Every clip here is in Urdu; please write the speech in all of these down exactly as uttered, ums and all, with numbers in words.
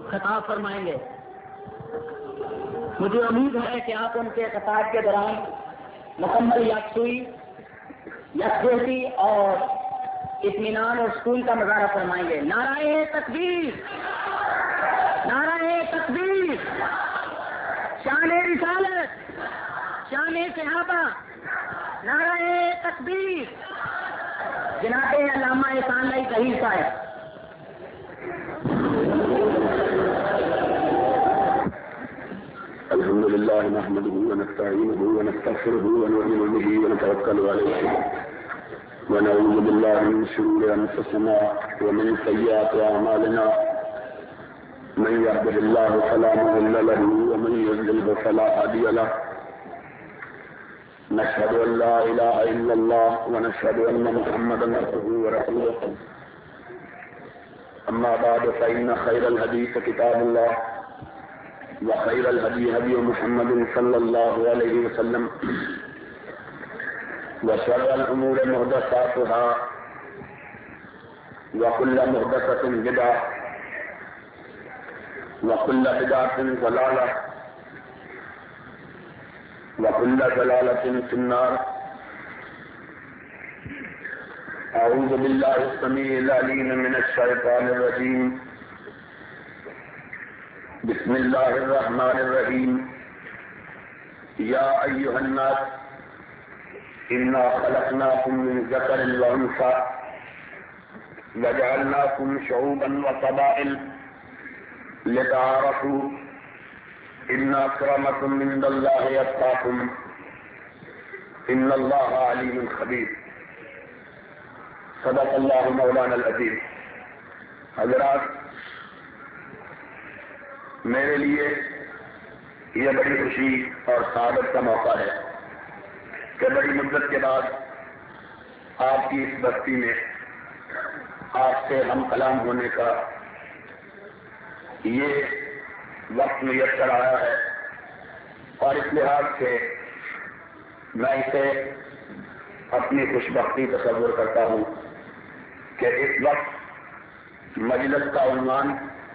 خطاب فرمائیں گے. مجھے امید ہے کہ آپ ان کے خطاب کے دوران مکمل یکسوئی، یکجہتی اور اطمینان اور سکون کا مظاہرہ فرمائیں گے. نعرہ تکبیر، نعرہ تکبیر، شان رسالت، شان صحابہ، نعرہ تکبیر. جناب علامہ احسان اللہ طہیر صاحب. الحمد لله نحمده ونستعينه ونستغفره ونؤمن به ونتوكل عليه ونعوذ بالله من شرور انفسنا ومن سيئات اعمالنا من يهده الله فلا مضل له ومن يضلل فلا هادي له نشهد ان لا اله الا الله ونشهد ان محمدا عبده ورسوله اما بعد فان خير الحديث كتاب الله وخير الهدي هدي محمد صلى الله عليه وسلم وشر الأمور محدثاتها وكل محدثة بدعة وكل بدعة ضلالة وكل ضلالة في النار. أعوذ بالله السميع العليم من الشيطان الرجيم. بسم الله الرحمن الرحيم. يا أيها الناس إنا خلقناكم من ذكر وأنثى وجعلناكم شعوبا وقبائل لتعارفوا إن أكرمكم عند الله أتقاكم إن الله عليم خبير. صدق الله مولانا العظيم. حضرات، میرے لیے یہ بڑی خوشی اور سعادت کا موقع ہے کہ بڑی مدت کے بعد آپ کی اس بستی میں آپ سے ہم کلام ہونے کا یہ وقت میسر آیا ہے، اور اس لحاظ سے میں اسے اپنی خوش بختی تصور کرتا ہوں کہ اس وقت مجلس کا عنوان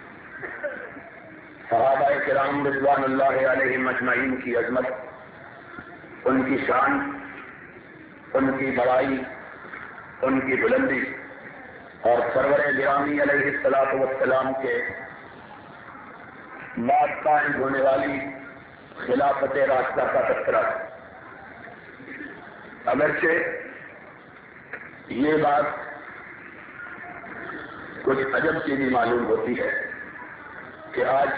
صحابہ کرام رضوان اللہ علیہم اجمعین کی عظمت، ان کی شان، ان کی بڑائی، ان کی بلندی اور سرور گرامی علیہ الصلوۃ والسلام کے بعد قائم ہونے والی خلافت راشدہ کا تذکرہ ہے. اگرچہ یہ بات کچھ عجب کی بھی معلوم ہوتی ہے کہ آج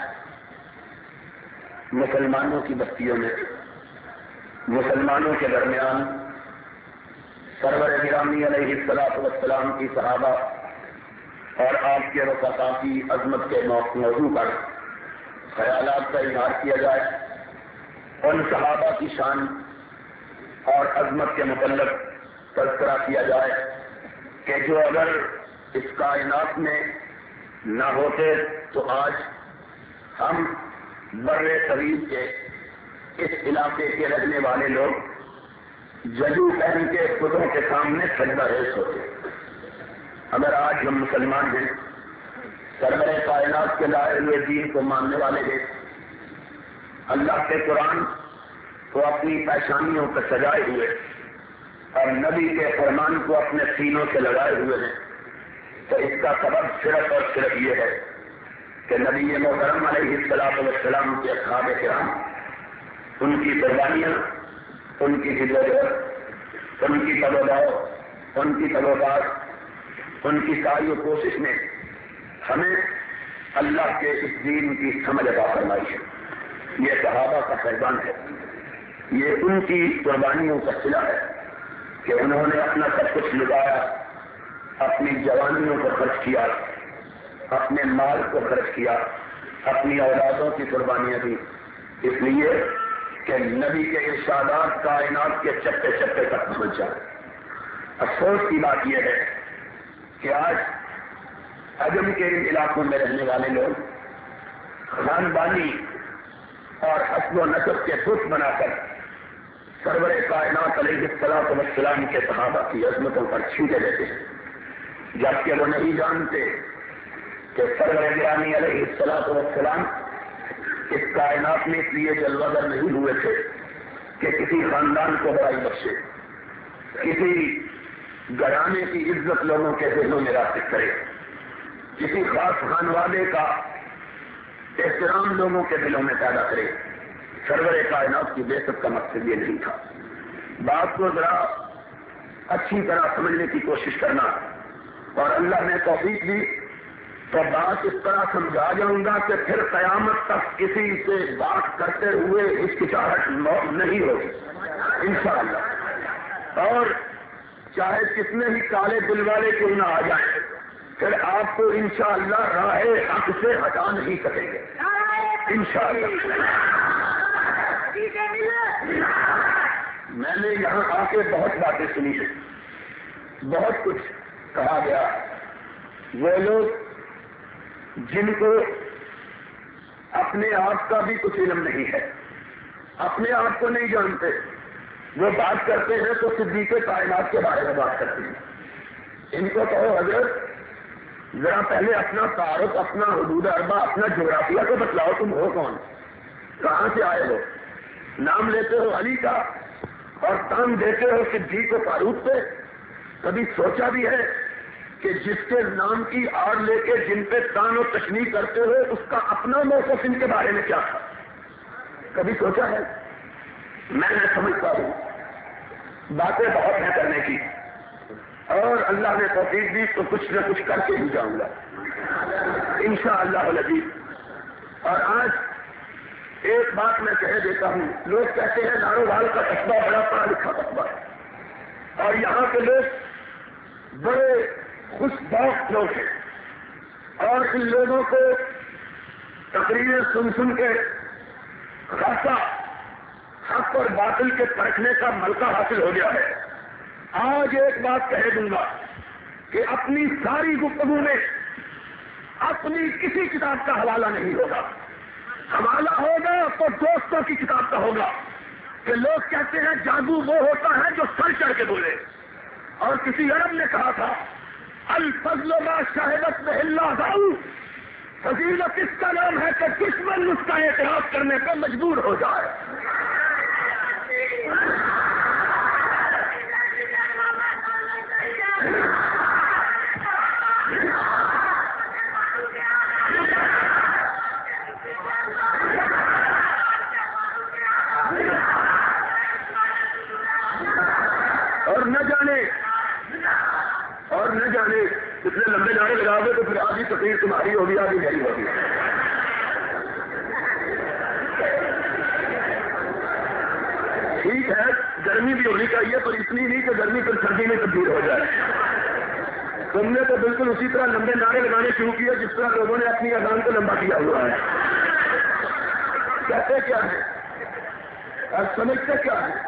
مسلمانوں کی بستیوں میں، مسلمانوں کے درمیان سرور گرامی علیہ الصلوۃ والسلام کی صحابہ اور آپ کے رفقا کی عظمت کے موضوع پر خیالات کا اظہار کیا جائے، ان صحابہ کی شان اور عظمت کے متعلق تذکرہ کیا جائے کہ جو اگر اس کائنات میں نہ ہوتے تو آج ہم بر صغیر کے اس علاقے کے رہنے والے لوگ جدو پہن کے خودوں کے سامنے سجدہ ریز ہوتے. اگر آج ہم مسلمان ہیں، سرور کائنات کے لائے ہوئے دین کو ماننے والے ہیں، اللہ کے قرآن کو اپنی پیشانیوں پر سجائے ہوئے اور نبی کے فرمان کو اپنے سینوں سے لگائے ہوئے ہیں، تو اس کا سبب صرف اور صرف یہ ہے کہ نبی محترم علیہ الصلوۃ والسلام کے اصحاب کرام، ان کی قربانیاں، ان کی جدوجہد، ان کی تبدو، ان کی تبوات، ان کی ساری کوشش نے ہمیں اللہ کے اس دین کی سمجھ عطا فرمائی ہے. یہ صحابہ کا فیضان ہے، یہ ان کی قربانیوں کا صلہ ہے کہ انہوں نے اپنا سب کچھ لگایا، اپنی جوانیوں کو خرچ کیا، اپنے مال کو خرچ کیا، اپنی اولادوں کی قربانیاں دی، اس لیے کہ نبی کے ارشادات کائنات کے چپے چپے تک پہنچ جائے. افسوس کی بات یہ ہے کہ آج عجم کے ان علاقوں میں رہنے والے لوگ خاندانی اور حسب و نسب کے بت بنا کر سرور کائنات علیہ الصلوۃ والسلام کے صحابہ کی عظمتوں پر چھینٹے لیتے ہیں، جبکہ وہ نہیں جانتے کہ سرور گرامی علیہ الصلوۃ والسلام اس کائنات میں اس لیے جلوہ گر نہیں ہوئے تھے کہ کسی خاندان کو بڑائی بخشے، کسی گھرانے کی عزت لوگوں کے دلوں میں راسخ کرے، کسی خاص خانوادے کا احترام لوگوں کے دلوں میں پیدا کرے۔ سرور کائنات کی بعثت کا مقصد یہ نہیں تھا۔ بات کو ذرا اچھی طرح سمجھنے کی کوشش کرنا، اور اللہ نے توفیق دی تو بات اس طرح سمجھا جاؤں گا کہ پھر قیامت تک کسی سے بات کرتے ہوئے ہچکچاہٹ نہیں ہوگی انشاءاللہ، اور چاہے کتنے ہی کالے دل والے کیوں نہ آ جائیں، پھر آپ کو انشاءاللہ راہ حق سے ہٹا نہیں سکیں گے انشاءاللہ۔ میں نے یہاں آ کے بہت باتیں سنی ہیں، بہت کچھ کہا گیا۔ وہ لوگ جن کو اپنے آپ کا بھی کچھ علم نہیں ہے، اپنے آپ کو نہیں جانتے، وہ بات کرتے ہیں تو صدیق کائنات کے بارے میں بات کرتے ہیں۔ ان کو کہو حضرت ذرا پہلے اپنا تعارف، اپنا حدود اربع، اپنا جغرافیہ کو بتلاؤ، تم ہو کون، کہاں سے آئے ہو؟ نام لیتے ہو علی کا اور تان دیتے ہو صدیق و فاروق پہ۔ کبھی سوچا بھی ہے کہ جس کے نام کی آڑ لے کے جن پہ تان و تشنیع کرتے ہو اس کا اپنا موقف ان کے بارے میں کیا تھا؟ کبھی سوچا ہے؟ میں نہ سمجھتا ہوں، باتیں بہت ہیں کرنے کی، اور اللہ نے توفیق دی تو کچھ نہ کچھ کر کے ہی جاؤں گا انشاءاللہ العزیز۔ اور آج ایک بات میں کہہ دیتا ہوں، لوگ کہتے ہیں نارووال کا قصبہ بڑا پڑھا لکھا قصبہ ہے، اور یہاں کے لوگ بڑے خوش بخت لوگ ہیں، اور ان لوگوں کو تقریریں سن سن کے خاصا حق اور باطل کے پرکھنے کا ملکہ حاصل ہو گیا ہے۔ آج ایک بات کہہ دوں گا کہ اپنی ساری گفتگو میں اپنی کسی کتاب کا حوالہ نہیں ہوگا، حوالہ ہوگا تو دوستوں کی کتاب کا ہوگا، کہ لوگ کہتے ہیں جادو وہ ہوتا ہے جو سر چڑھ کے بولے، اور کسی عرب نے کہا تھا الفضل ما شاہدت بہ اللہ، فضیلت اس کا نام ہے کہ دشمن اس کا اعتراف کرنے پر مجبور ہو جائے۔ اور نہ جانے اور نہ جانے اتنے لمبے نعرے لگا دے تو پھر آدھی تقریر تمہاری ہوگی، آدھی میری ہوگی۔ ٹھیک ہے گرمی بھی ہونی چاہیے، پر اتنی نہیں کہ گرمی پھر سردی میں تبدیل ہو جائے۔ تم نے تو بالکل اسی طرح لمبے نعرے لگانے شروع کیے جس طرح لوگوں نے اپنی اذان کو لمبا کیا ہوا ہے۔ کہتے کیا ہے اور سمجھتے کیا ہے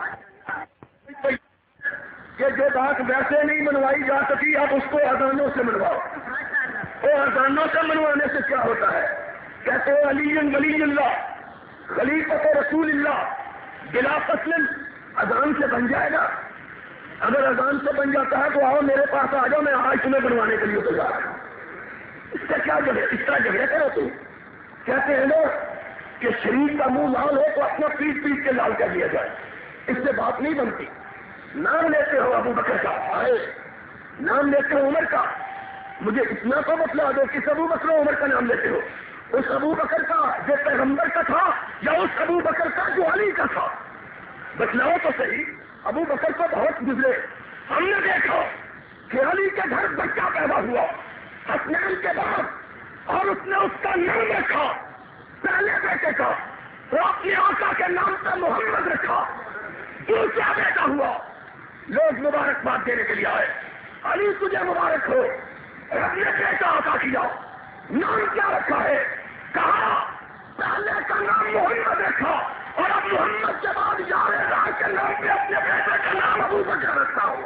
کہ جو بات ویسے نہیں منوائی جا سکی اب اس کو اذانوں سے منواؤ۔ وہ اذانوں سے منوانے سے کیا ہوتا ہے؟ کہتے ہو علی ولی اللہ خلیفۃ رسول اللہ بلا فصل، اذان سے بن جائے گا؟ اگر اذان سے بن جاتا ہے تو آؤ میرے پاس آ جاؤ، میں آج تمہیں بنوانے کے لیے تیار ہوں۔ اس کا کیا جگہ اس طرح جگہ کرو تم؟ کہتے ہیں لوگ کہ شریف کا منہ لال ہو تو اپنا پیٹ پیٹ کے لال کر دیا جائے، اس سے بات نہیں بنتی۔ نام لیتے ہو ابو بکر کا، آئے نام لیتے ہو عمر کا، مجھے اتنا تو بتلا دو کس ابو بکر عمر کا نام لیتے ہو؟ اس ابو بکر کا جو پیغمبر کا تھا یا اس ابو بکر کا جو علی کا تھا؟ بتلاؤ تو صحیح۔ ابو بکر کو بہت گزرے، ہم نے دیکھا کہ علی کے گھر بچہ پیدا ہوا حسنین کے بعد، اور اس نے اس کا نام رکھا پہلے بیٹے کا، وہ اپنے آقا کے نام پہ محمد رکھا۔ دوسرا بیٹا ہوا، لوگ مبارکباد دینے کے لیے آئے، علی تجھے مبارک ہو، رب نے بیٹا عطا کیا، نام کیا رکھا ہے؟ کہا پہلے کا نام محمد رکھا، اور اب محمد کے بعد یار راہ کے نام پہ اپنے بیٹے کا نام ابو بکر رکھا ہو۔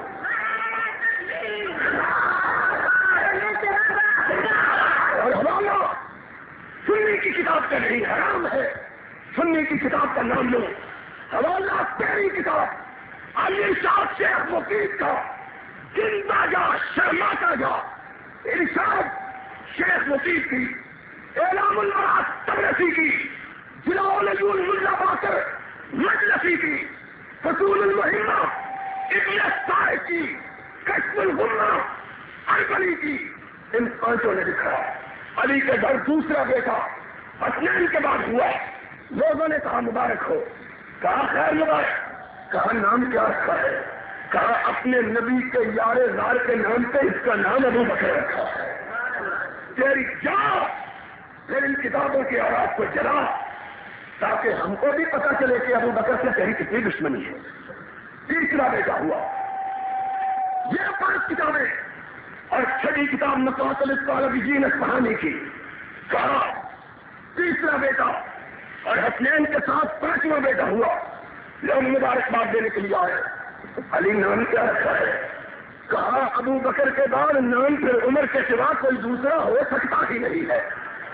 اور حوالہ سنی کی کتاب کا نہیں، حرام ہے سنی کی کتاب کا نام لو۔ حوالہ تیری کتاب علی شاہ شیخ مفید کا زندہ جا شرماتا جا، ارشاد شیخ نہایت مفید تھی. اعلام المراد تبرسی کی، جلاء العیون ملا باقر مجلسی کی، فصول المہمہ ابن الصائب کی، کشف الغمہ اربلی کی، ان پانچوں نے لکھا. علی کے گھر دوسرا بیٹا حسنین کے بعد ہوا. لوگوں نے کہا مبارک ہو. کہا خیر مبارک. کہا نام کیا رکھا ہے؟ کہا اپنے نبی کے یار غار کے نام پہ اس کا نام ابو بکر رکھا ہے. تیری جا پھر ان کتابوں کے آواز کو جلا تاکہ ہم کو بھی پتا چلے کہ ابو بکر سے تیری کتنی دشمنی ہے. تیسرا بیٹا ہوا. یہ پانچ کتابیں اور چھٹی کتاب مقاصد الطالبین اصفہانی کی. کہا تیسرا بیٹا اور حسنین کے ساتھ پانچواں بیٹا ہوا. لوگ مبارکباد دینے کے لیے آئے. علی نام کیا رکھا ہے؟ کہا ابو بکر کے بعد نام پھر عمر کے سوا کوئی دوسرا ہو سکتا ہی نہیں ہے.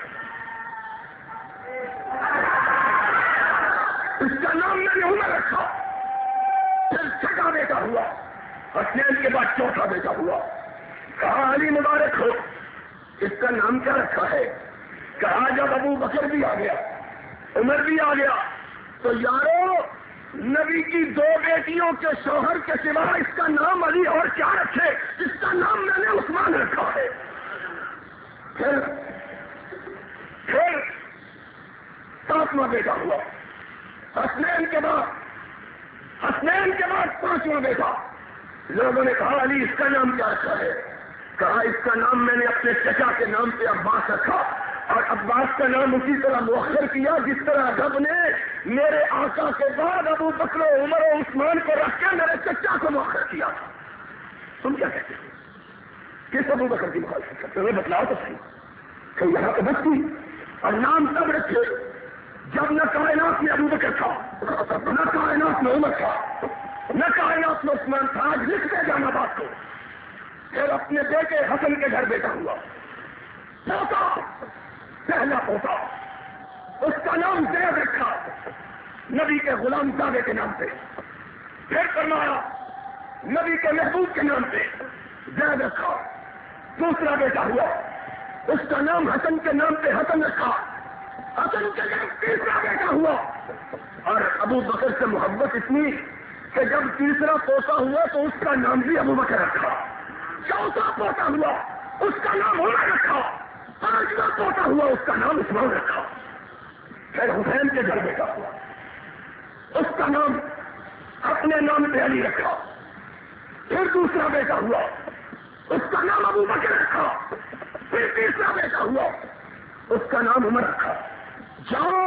اس کا نام میں نے عمر رکھا. پھر چھٹا بیٹا ہوا. حسنین کے بعد چوتھا بیٹا ہوا. کہا علی مبارک ہو. اس کا نام کیا رکھا ہے؟ کہا جب ابو بکر بھی آ گیا عمر بھی آ گیا تو یارو نبی کی دو بیٹیوں کے شوہر کے سوا اس کا نام علی اور کیا رکھے؟ اس کا نام میں نے عثمان رکھا ہے. پھر پھر ساتواں بیٹا ہوا. حسنین کے بعد حسنین کے بعد پانچواں بیٹا. لوگوں نے کہا علی اس کا نام کیا رکھا ہے؟ کہا اس کا نام میں نے اپنے چچا کے نام پہ عباس رکھا اور عباس کا نام اسی طرح مؤخر کیا جس طرح رب نے میرے آقا کے بعد ابو بکر و عمر و عثمان کو رکھ کے میرے چچا کو مؤخر کیا تھا. تم کیا کہتے ہو؟ کس ابو بکر کی مخالفت کرتے ہو؟ بتلاؤ تو صحیح کہ یہاں پہ بس تھی. اور نام تب رکھے جب نہ کائنات میں ابو بکر تھا, نہ کائنات میں عمر تھا, نہ کائنات میں عثمان تھا. آج لکھتے جانا بات کو. پھر اپنے بیٹے حسن کے گھر بیٹا ہوا, پوتا, پہلا پوتا, اس کا نام زید رکھا نبی کے غلام زادے کے نام پہ. پھر فرمایا نبی کے محبوب کے نام پہ زید رکھا. دوسرا بیٹا ہوا, اس کا نام حسن کے نام پہ حسن رکھا. حسن کے نام تیسرا بیٹا ہوا. اور ابو بکر سے محبت اتنی کہ جب تیسرا پوتا ہوا تو اس کا نام بھی ابو بکر رکھا. چوتھا پوتا ہوا, اس کا نام عمر رکھا. پانچواں پوتا ہوا, اس کا نام عثمان رکھا. پھر حسین کے گھر بیٹا ہوا, اس کا نام اپنے نام پہ علی رکھا. پھر دوسرا بیٹا ہوا, اس کا نام ابو بکر رکھا. پھر تیسرا بیٹا ہوا, اس کا نام عمر رکھا. جاؤ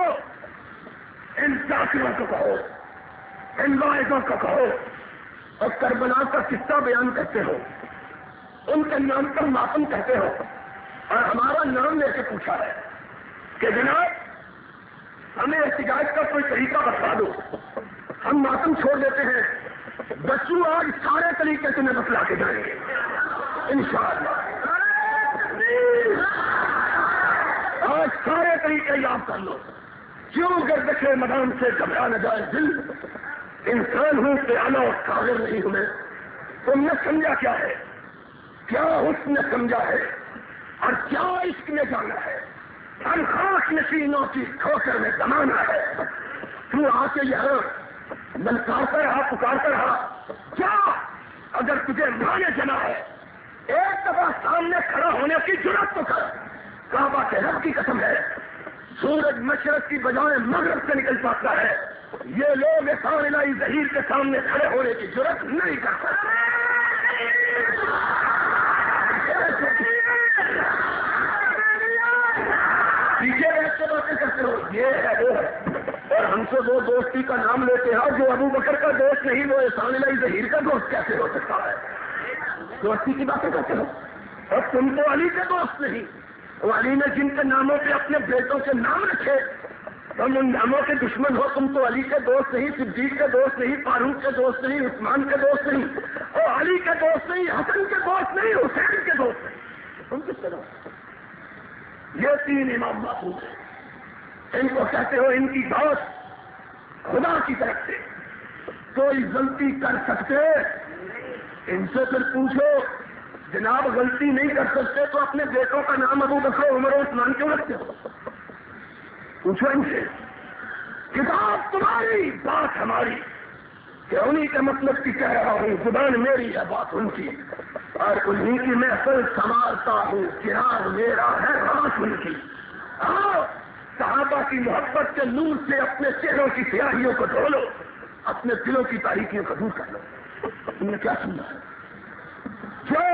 ان ذاکروں کو کہو, ان واعظوں کو کہو اور کربلا کا قصہ بیان کرتے ہو, ان کے نام پر ماتم کہتے ہو اور ہمارا نام لے کے پوچھا ہے کہ جناب ہمیں احتجاج کا کوئی طریقہ بتا دو, ہم ماتم چھوڑ دیتے ہیں. بچوں آج سارے طریقے سے میں بتلا کے جائیں گے انشاءاللہ. آج سارے طریقے یاد کر لو. کیوں گردشے مدام سے گھبرا نہ جائے دل, انسان ہوں کہ آنا اور قادر نہیں ہوں میں. تم نے سمجھا کیا ہے, کیا حسن نے سمجھا ہے اور کیا عشق نے جانا ہے. ہم خاک نشینوں کی ٹھوکر میں زمانہ ہے. تو آ کے یہاں للکارتا رہا, پکارتا رہا. کیا اگر تجھے مانے جنا ہے ایک دفعہ سامنے کھڑا ہونے کی ضرورت تو کر. کعبہ کے رب کی قسم ہے سورج مشرق کی بجائے مغرب سے نکل پاتا ہے. یہ لوگ احسان الہی ظہیر کے سامنے کھڑے ہونے کی ضرورت نہیں کر سکتے. پیچھے بیٹھ کے باتیں کرتے ہو, یہ ہے وہ ہے, اور ہم سے وہ دوستی کا نام لیتے ہیں جو ابو بکر کا دوست نہیں وہ احسان الہی ظہیر کا دوست کیسے ہو سکتا ہے. دوستی کی باتیں کرتے ہو اور تم تو علی کے دوست نہیں. علی نے جن کے ناموں پہ اپنے بیٹوں کے نام رکھے تم ان ناموں کے دشمن ہو. تم تو علی کے دوست نہیں, صدیق کے دوست نہیں, فاروق کے دوست نہیں, عثمان کے دوست نہیں, اور علی کے دوست نہیں, حسن کے دوست نہیں, حسین کے دوست نہیں. تم کس کے دوست؟ یہ تین امام معصوم ہیں, ان کو کہتے ہو ان کی دوست خدا کی طرف سے. کوئی غلطی کر سکتے ان سے پھر پوچھو جناب غلطی نہیں کر سکتے تو اپنے بیٹوں کا نام ابو بکر عمر و عثمان کیوں رکھتے ہو؟ پوچھو ان سے، کتاب تمہاری بات ہماری، کہ انہی کے مطلب کی کہہ رہا ہوں، زبان میری ہے بات ان کی، اور انہی کی محفل سنبھالتا ہوں، چراغ میرا ہے رات ان کی۔ آؤ صحابہ کی محبت کے نور سے اپنے چہروں کی سیاہیوں کو دھو لو، اپنے دلوں کی تاریکیوں کو دور کر لو۔ تم نے کیا سمجھا ہے؟ جو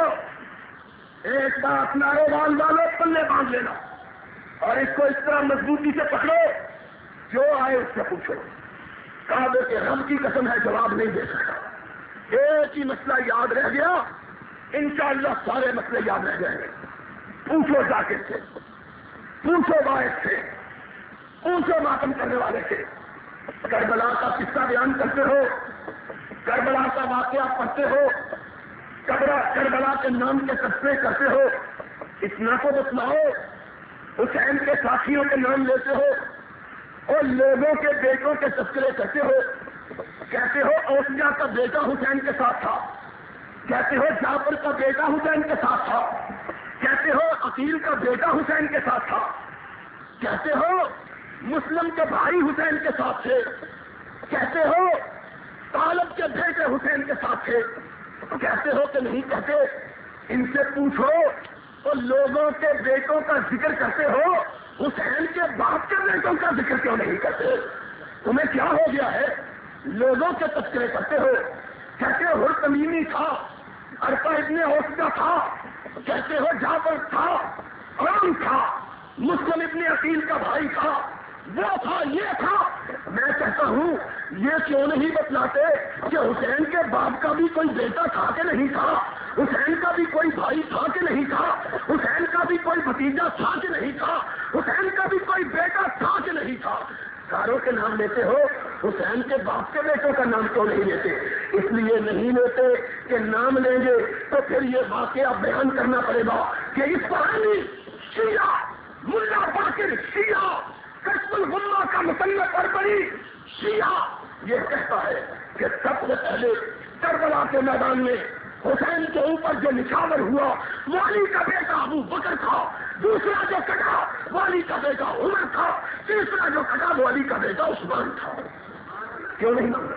ایک بات نعرے بان ڈالو، پلے باندھ لینا، اور اس کو اس طرح مضبوطی سے پکڑو، جو آئے اس سے پوچھو۔ کعبے کے رب کی قسم ہے جواب نہیں دے سکتا۔ ایک ہی مسئلہ یاد رہ گیا، انشاءاللہ سارے مسئلے یاد رہ جائیں گے۔ پوچھو ذاکر سے، پوچھو باعث سے، پوچھو ماتم کرنے والے سے۔ کربلا کا قصہ بیان کرتے ہو، کربلا کا واقعہ پڑھتے ہو، کربلا کے نام کے تذکرے کرتے ہو، اتنا کو بتلاؤ، حسین کے ساتھیوں کے نام لیتے ہو اور لوگوں کے بیٹوں کے تذکرے کرتے ہو، کہتے ہو اوسیا کا بیٹا حسین کے ساتھ تھا، کہتے ہو جعفر کا بیٹا حسین کے ساتھ تھا، کہتے ہو عقیل کا بیٹا حسین کے ساتھ تھا، کہتے ہو مسلم کے بھائی حسین کے ساتھ تھے، کہتے ہو طالب کے بیٹے حسین کے ساتھ تھے، کہتے ہو کہ نہیں کہتے؟ ان سے پوچھو تو لوگوں کے بیٹوں کا ذکر کرتے ہو، حسین کے باپ کے بیٹوں کا ذکر کیوں نہیں کرتے؟ تمہیں کیا ہو گیا ہے؟ لوگوں کے تذکرے کرتے ہو، کہتے ہو تمیمی تھا، ارقا ابن اوسیا تھا، کہتے ہو جعفر تھا، عام تھا، مسلم ابن عقیل کا بھائی تھا، وہ تھا، یہ تھا۔ میں کہتا ہوں یہ کیوں نہیں بتلاتے کہ حسین کے باپ کا بھی کوئی بیٹا تھا کہ نہیں تھا، حسین کا بھی کوئی بھائی تھا کہ نہیں تھا، حسین کا بھی کوئی بھتیجا تھا کہ نہیں تھا، حسین کا بھی کوئی بیٹا تھا کہ نہیں تھا؟ ساروں کے نام لیتے ہو، حسین کے باپ کے بیٹوں کا نام کیوں نہیں لیتے؟ اس لیے نہیں لیتے کہ نام لیں گے تو پھر یہ واقعہ بیان کرنا پڑے گا کہ اس پرانی شیعہ ملا باقر شیعہ کشف الغمہ کا مصنف اربری شیعہ یہ کہتا ہے کہ سب سے پہلے کربلا کے میدان میں حسین کے اوپر جو نچھاور ہوا وہ علی کا بیٹا ابو بکر تھا، دوسرا جو کٹا وہ علی کا بیٹا عمر تھا، تیسرا جو کٹا وہ علی کا بیٹا عثمان تھا۔ کیوں نہیں نام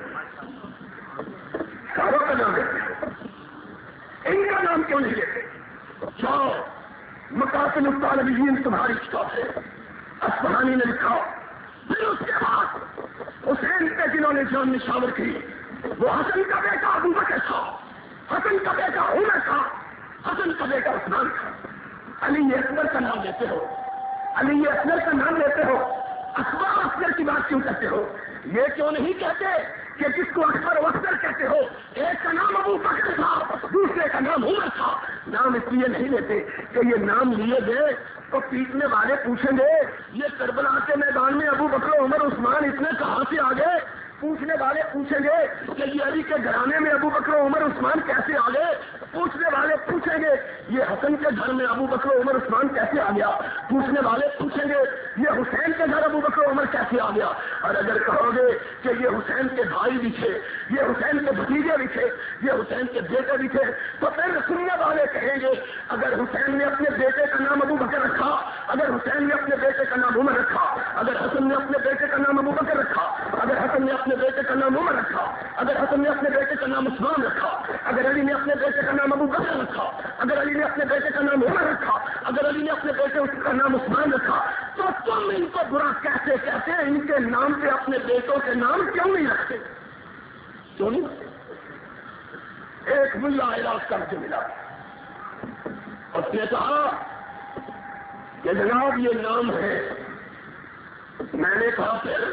ساروں کا نام لیتے، ان کا نام کیوں نہیں لیتے؟ جاؤ مقاصد الطالبین تمہاری کتاب ہے، اصفہانی نے لکھا، پھر اس کے بعد حسین پہ جنہوں نے جان نشاور کی وہ حسن کا بیٹا ابو بکر تھا، حسن کا بیٹا عمر تھا، حسن کا بیٹا عثمان تھا۔ علی اکبر کا نام لیتے ہو، علی اکبر کا نام لیتے ہو، اکبر اکبر کی بات کیوں کرتے ہو؟ یہ کیوں نہیں کہتے کہ جس کو اکبر و اکبر کہتے ہو ایک کا نام ابو بکر تھا، دوسرے کا نام عمر تھا؟ نام اس لیے نہیں لیتے کہ یہ نام لیے گئے تو پیٹنے والے پوچھیں گے یہ کربلا کے میدان میں ابو بکر عمر عثمان اتنے کہاں سے آ گئے؟ پوچھنے والے پوچھیں گے کہ یہ علی کے گھرانے میں ابو بکر عمر عثمان کیسے آ گئے؟ پوچھنے والے پوچھیں گے یہ حسن کے گھر میں ابو بکر عمر عثمان کیسے آ گیا؟ پوچھنے والے پوچھیں گے یہ حسین کے گھر ابو بکر عمر کیسے آ گیا؟ اور اگر کہو گے کہ یہ حسین کے بھائی بھی تھے، یہ حسین کے بھتیجے بھی تھے، یہ حسین کے بیٹے بھی تھے، تو پھر سننے والے کہیں گے اگر حسین نے اپنے بیٹے کا نام ابو بکر رکھا، اگر حسین نے اپنے بیٹے کا نام عمر رکھا، اگر حسن نے اپنے بیٹے کا نام ابو بکر رکھا، اگر حسن نے اپنے بیٹے کا نام عمر رکھا، اگر حسن نے اپنے بیٹے کا نام عثمان رکھا، اگر علی نے اپنے بیٹے کا نام ابو بکر رکھا، اگر علی نے اپنے بیٹے کا نام عمر رکھا، اگر علی نے اپنے بیٹے کا نام عثمان رکھا، تو تم ان کو برا کہتے کہتے ان کے نام پہ اپنے بیٹوں کے نام کیوں نہیں رکھتے؟ کیوں نہیں رکھتے؟ ایک ملا علاج کر کے ملا، اس نے کہا کہ جناب یہ نام ہے۔ میں نے کہا پھر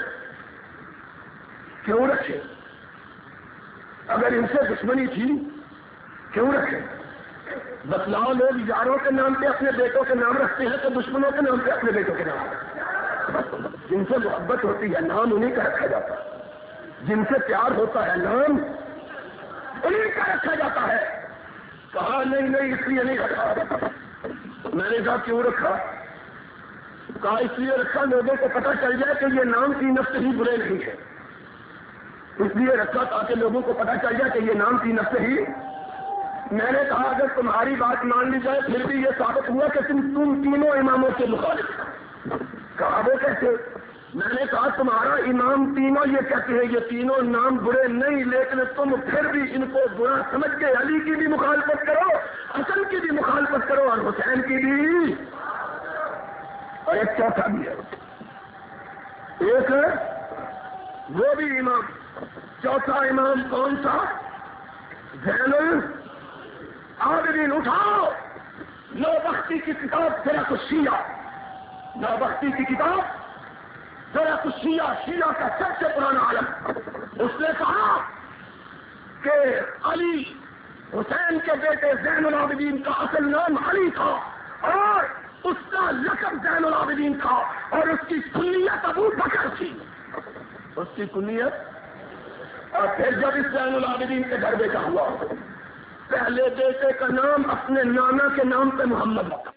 کیوں رکھے؟ اگر ان سے دشمنی تھی کیوں رکھے؟ بتلاؤ، لوگ یاروں کے نام پہ اپنے بیٹوں کے نام رکھتے ہیں تو دشمنوں کے نام پہ اپنے بیٹوں کے نام رکھتے ہیں۔ جن سے محبت ہوتی ہے نام انہیں کا رکھا جاتا ہے، جن سے پیار ہوتا ہے نام انہیں کا رکھا جاتا ہے۔ کہا نہیں نہیں اس لیے نہیں رکھا۔ میں نے کہا کیوں رکھا؟ کہا اس لیے رکھا لوگوں کو پتہ چل جائے کہ یہ نام کی نفس ہی برے نہیں ہے، اس لیے رکھا تاکہ لوگوں کو پتہ چل جائے کہ یہ نام کی نفس ہی میں نے کہا اگر تمہاری بات مان لی جائے پھر بھی یہ ثابت ہوا کہ تم تم تینوں اماموں کے مخالف. کہا وہ کیسے؟ میں نے کہا تمہارا امام تینوں یہ کہتے ہیں یہ تینوں نام برے نہیں، لیکن تم پھر بھی ان کو برا سمجھ کے علی کی بھی مخالفت کرو، حسن کی بھی مخالفت کرو اور حسین کی بھی، اور ایک چوتھا بھی ہے، ایک وہ بھی امام. چوتھا امام کون سا؟ زین العابدین. اٹھاؤ نوبختی کی کتاب فرق الشیعہ، نوبختی کی کتاب فرق الشیعہ، شیعہ کا سب سے پرانا عالم. اس نے کہا کہ علی حسین کے بیٹے زین العابدین کا اصل نام علی تھا اور اس کا لقب زین العابدین تھا اور اس کی کنیت ابو بکر تھی. اس کی کنیت. اور پھر جب اس زین العابدین کے گھر بیٹا ہوا پہلے بیٹے کا نام اپنے نانا کے نام پہ محمد رکھا.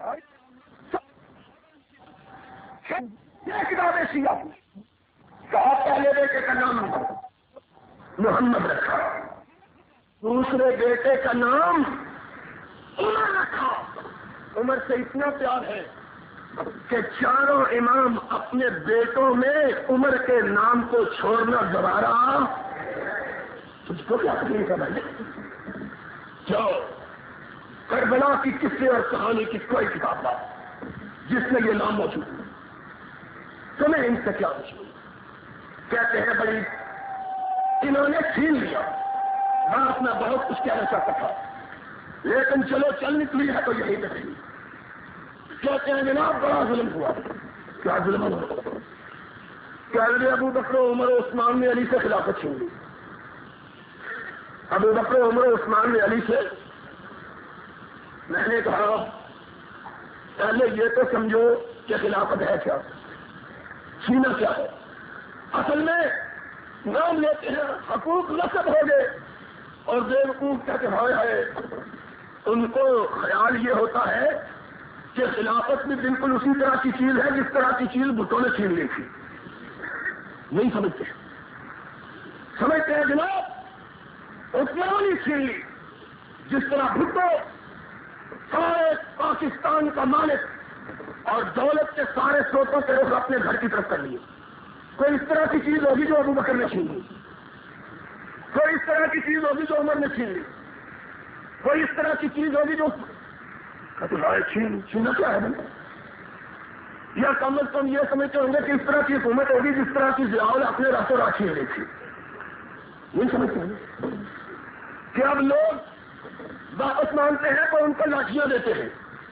یہ کتابیں شیعہ کہا پہلے بیٹے کا نام محمد رکھا، دوسرے بیٹے کا نام عمر رکھا. عمر سے اتنا پیار ہے کہ چاروں امام اپنے بیٹوں میں عمر کے نام کو چھوڑنا گوارا. تجھ کو کیا تکلیف ہے بھائی؟ جاؤ کربلا کی قصے اور کہانی کی کوئی کتاب لا جس میں یہ نام موجود ہے. تمہیں ان سے کیا پوچھو؟ کہتے ہیں بڑی انہوں نے چھین لیا. میں اپنا بہت کچھ کہنا چاہتا تھا لیکن چلو چل نکلی ہے تو یہی پہ رہی. کہتے ہیں جناب بڑا ظلم ہوا. کیا ظلم ہوا؟ کہہ رہے ابو بکر و عمر و عثمان نے علی سے خلافت چھین لی. ابو بکر و عمر و عثمان نے علی سے. میں نے کہا پہلے یہ تو سمجھو کہ خلافت ہے کیا، چھینا کیا ہے. اصل میں نام لیتے ہیں حقوق نصب ہو گئے اور بے وقوف کہتے ہائے ہائے. ان کو خیال یہ ہوتا ہے کہ خلافت بھی بالکل اسی طرح کی چیز ہے جس طرح کی چیز بھٹو نے چھین لی تھی. نہیں سمجھتے. سمجھتے ہیں جناب عثمان ہی چھین لی جس طرح بھٹو سارے پاکستان کا مالک اور دولت کے سارے سوتوں کے رخ اپنے گھر کی طرف کر لیے. کوئی اس طرح کی چیز ہوگی جو ابو بکر نے چھین لی، کوئی اس طرح کی چیز ہوگی جو عمر نے چھین لی، کوئی اس طرح کی چیز ہوگی جو چھین چھینا کیا ہے بھائی؟ یا کم از کم یہ سمجھتے ہوں گے کہ اس طرح کی حکومت ہوگی جس طرح کی ضیاء اپنے راتوں رات چھین لی تھی. نہیں سمجھتے ہیں کہ اب لوگ واپس مانتے ہیں تو ان کو لاٹھیاں دیتے ہیں.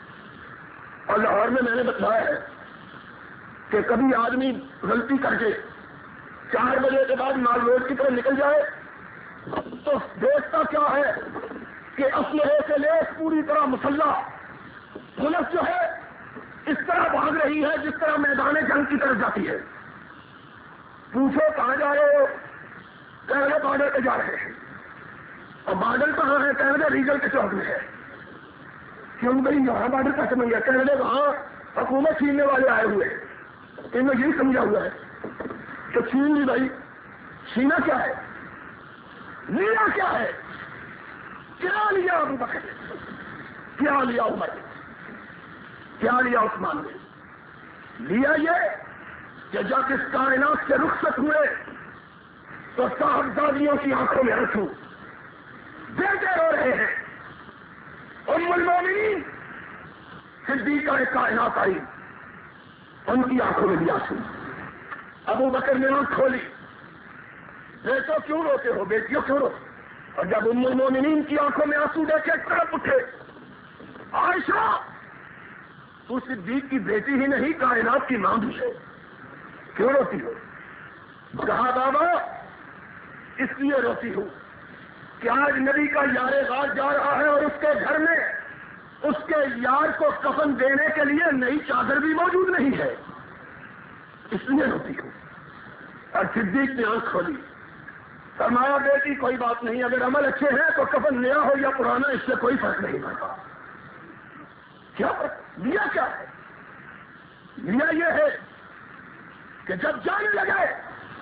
اور لاہور میں میں نے بتایا ہے کہ کبھی آدمی غلطی کر کے چار بجے کے بعد مال روڈ کی طرف نکل جائے تو دیکھتا کیا ہے کہ اسلحے سے لیس پوری طرح مسلح پولیس جو ہے اس طرح بھاگ رہی ہے جس طرح میدان جنگ کی طرف جاتی ہے. پوچھو کہاں جا رہے ہو؟ کہہ رہے بارڈر پہ جا رہے ہیں. اور بارڈر کہاں ہے؟ کہہ رہے ریجل کے چوک میں ہے. کیوں بھائی یہاں بارڈر کا سمجھ گیا؟ کہہ رہے وہاں حکومت چھیننے والے آئے ہوئے ہیں. ان میں یہی سمجھا ہوا ہے کہ چھین لی بھائی. چھینا کیا ہے؟ لیا کیا ہے؟ کیا لیا ابو بکر نے؟ کیا لیا عمر نے؟ کیا لیا عثمان نے؟ لیا یہ کہ جب اس کائنات سے رخصت ہوئے تو صاحبزادیوں کی آنکھوں میں آنسو، بیٹے رو رہے ہیں. ام المومنین صدیقہ کائنات آئی، ان کی آنکھوں میں بھی آنسو. ابو بکر نے آنکھ کھولی، بیٹو کیوں روتے ہو؟ بیٹیوں کیوں روتے؟ اور جب ام المومنین کی آنکھوں میں آنسو دیکھے طرف اٹھے، عائشہ تو صدیق کی بیٹی ہی نہیں کائنات کی ماں بھی ہے، کیوں روتی ہو؟ کہا بابا اس لیے روتی ہوں کہ آج نبی کا یار غار جا رہا ہے اور اس کے گھر میں اس کے یار کو کفن دینے کے لیے نئی چادر بھی موجود نہیں ہے، اس لیے روتی ہوں. اور صدیق نے آنکھ کھولی، فرمایا بیٹی کوئی بات نہیں، اگر عمل اچھے ہیں تو کفن نیا ہو یا پرانا اس سے کوئی فرق نہیں پڑتا. کیا لیا کیا ہے؟ لیا یہ ہے کہ جب جانے لگے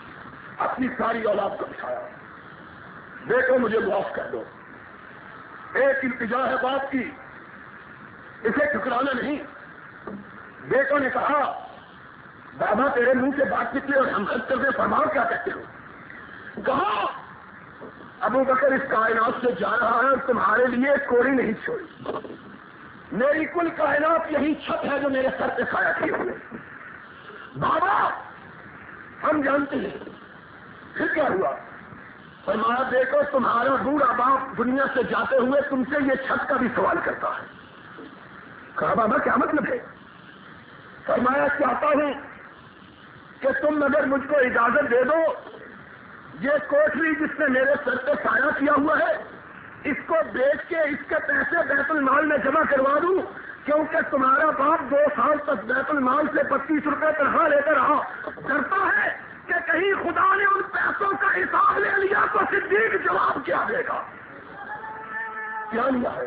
اپنی ساری اولاد کو بٹھایا، بیٹو مجھے معاف کر دو، ایک التجا ہے بات کی، اسے ٹھکرانا نہیں۔ بیٹوں نے کہا بابا تیرے منہ سے بات نکلے اور ہم حد کرتے فرماؤ کیا کہتے ہو؟ کہا ابو بکر اس کائنات سے جا رہا ہے اور تمہارے لیے کوری نہیں چھوڑی، میری کل کائنات یہی چھت ہے جو میرے سر پہ سایہ کیے ہوئے۔ بابا ہم جانتے ہیں۔ پھر کیا ہوا؟ فرمایا دیکھو تمہارا بوڑھا باپ دنیا سے جاتے ہوئے تم سے یہ چھت کا بھی سوال کرتا ہے۔ کہا بابا کیا مطلب ہے؟ فرمایا چاہتا ہوں کہ تم اگر مجھ کو اجازت دے دو یہ کوٹری جس نے میرے سر پہ سایہ کیا ہوا ہے اس کو بیچ کے اس کے پیسے بیت المال میں جمع کروا دوں، کیونکہ تمہارا باپ دو سال تک بیت المال سے پچیس روپے تنخواہ لے کر رہا، ڈرتا ہے کہ کہیں خدا نے ان پیسوں کا حساب لے لیا تو صدیق جواب کیا دے گا۔ کیا لیا ہے؟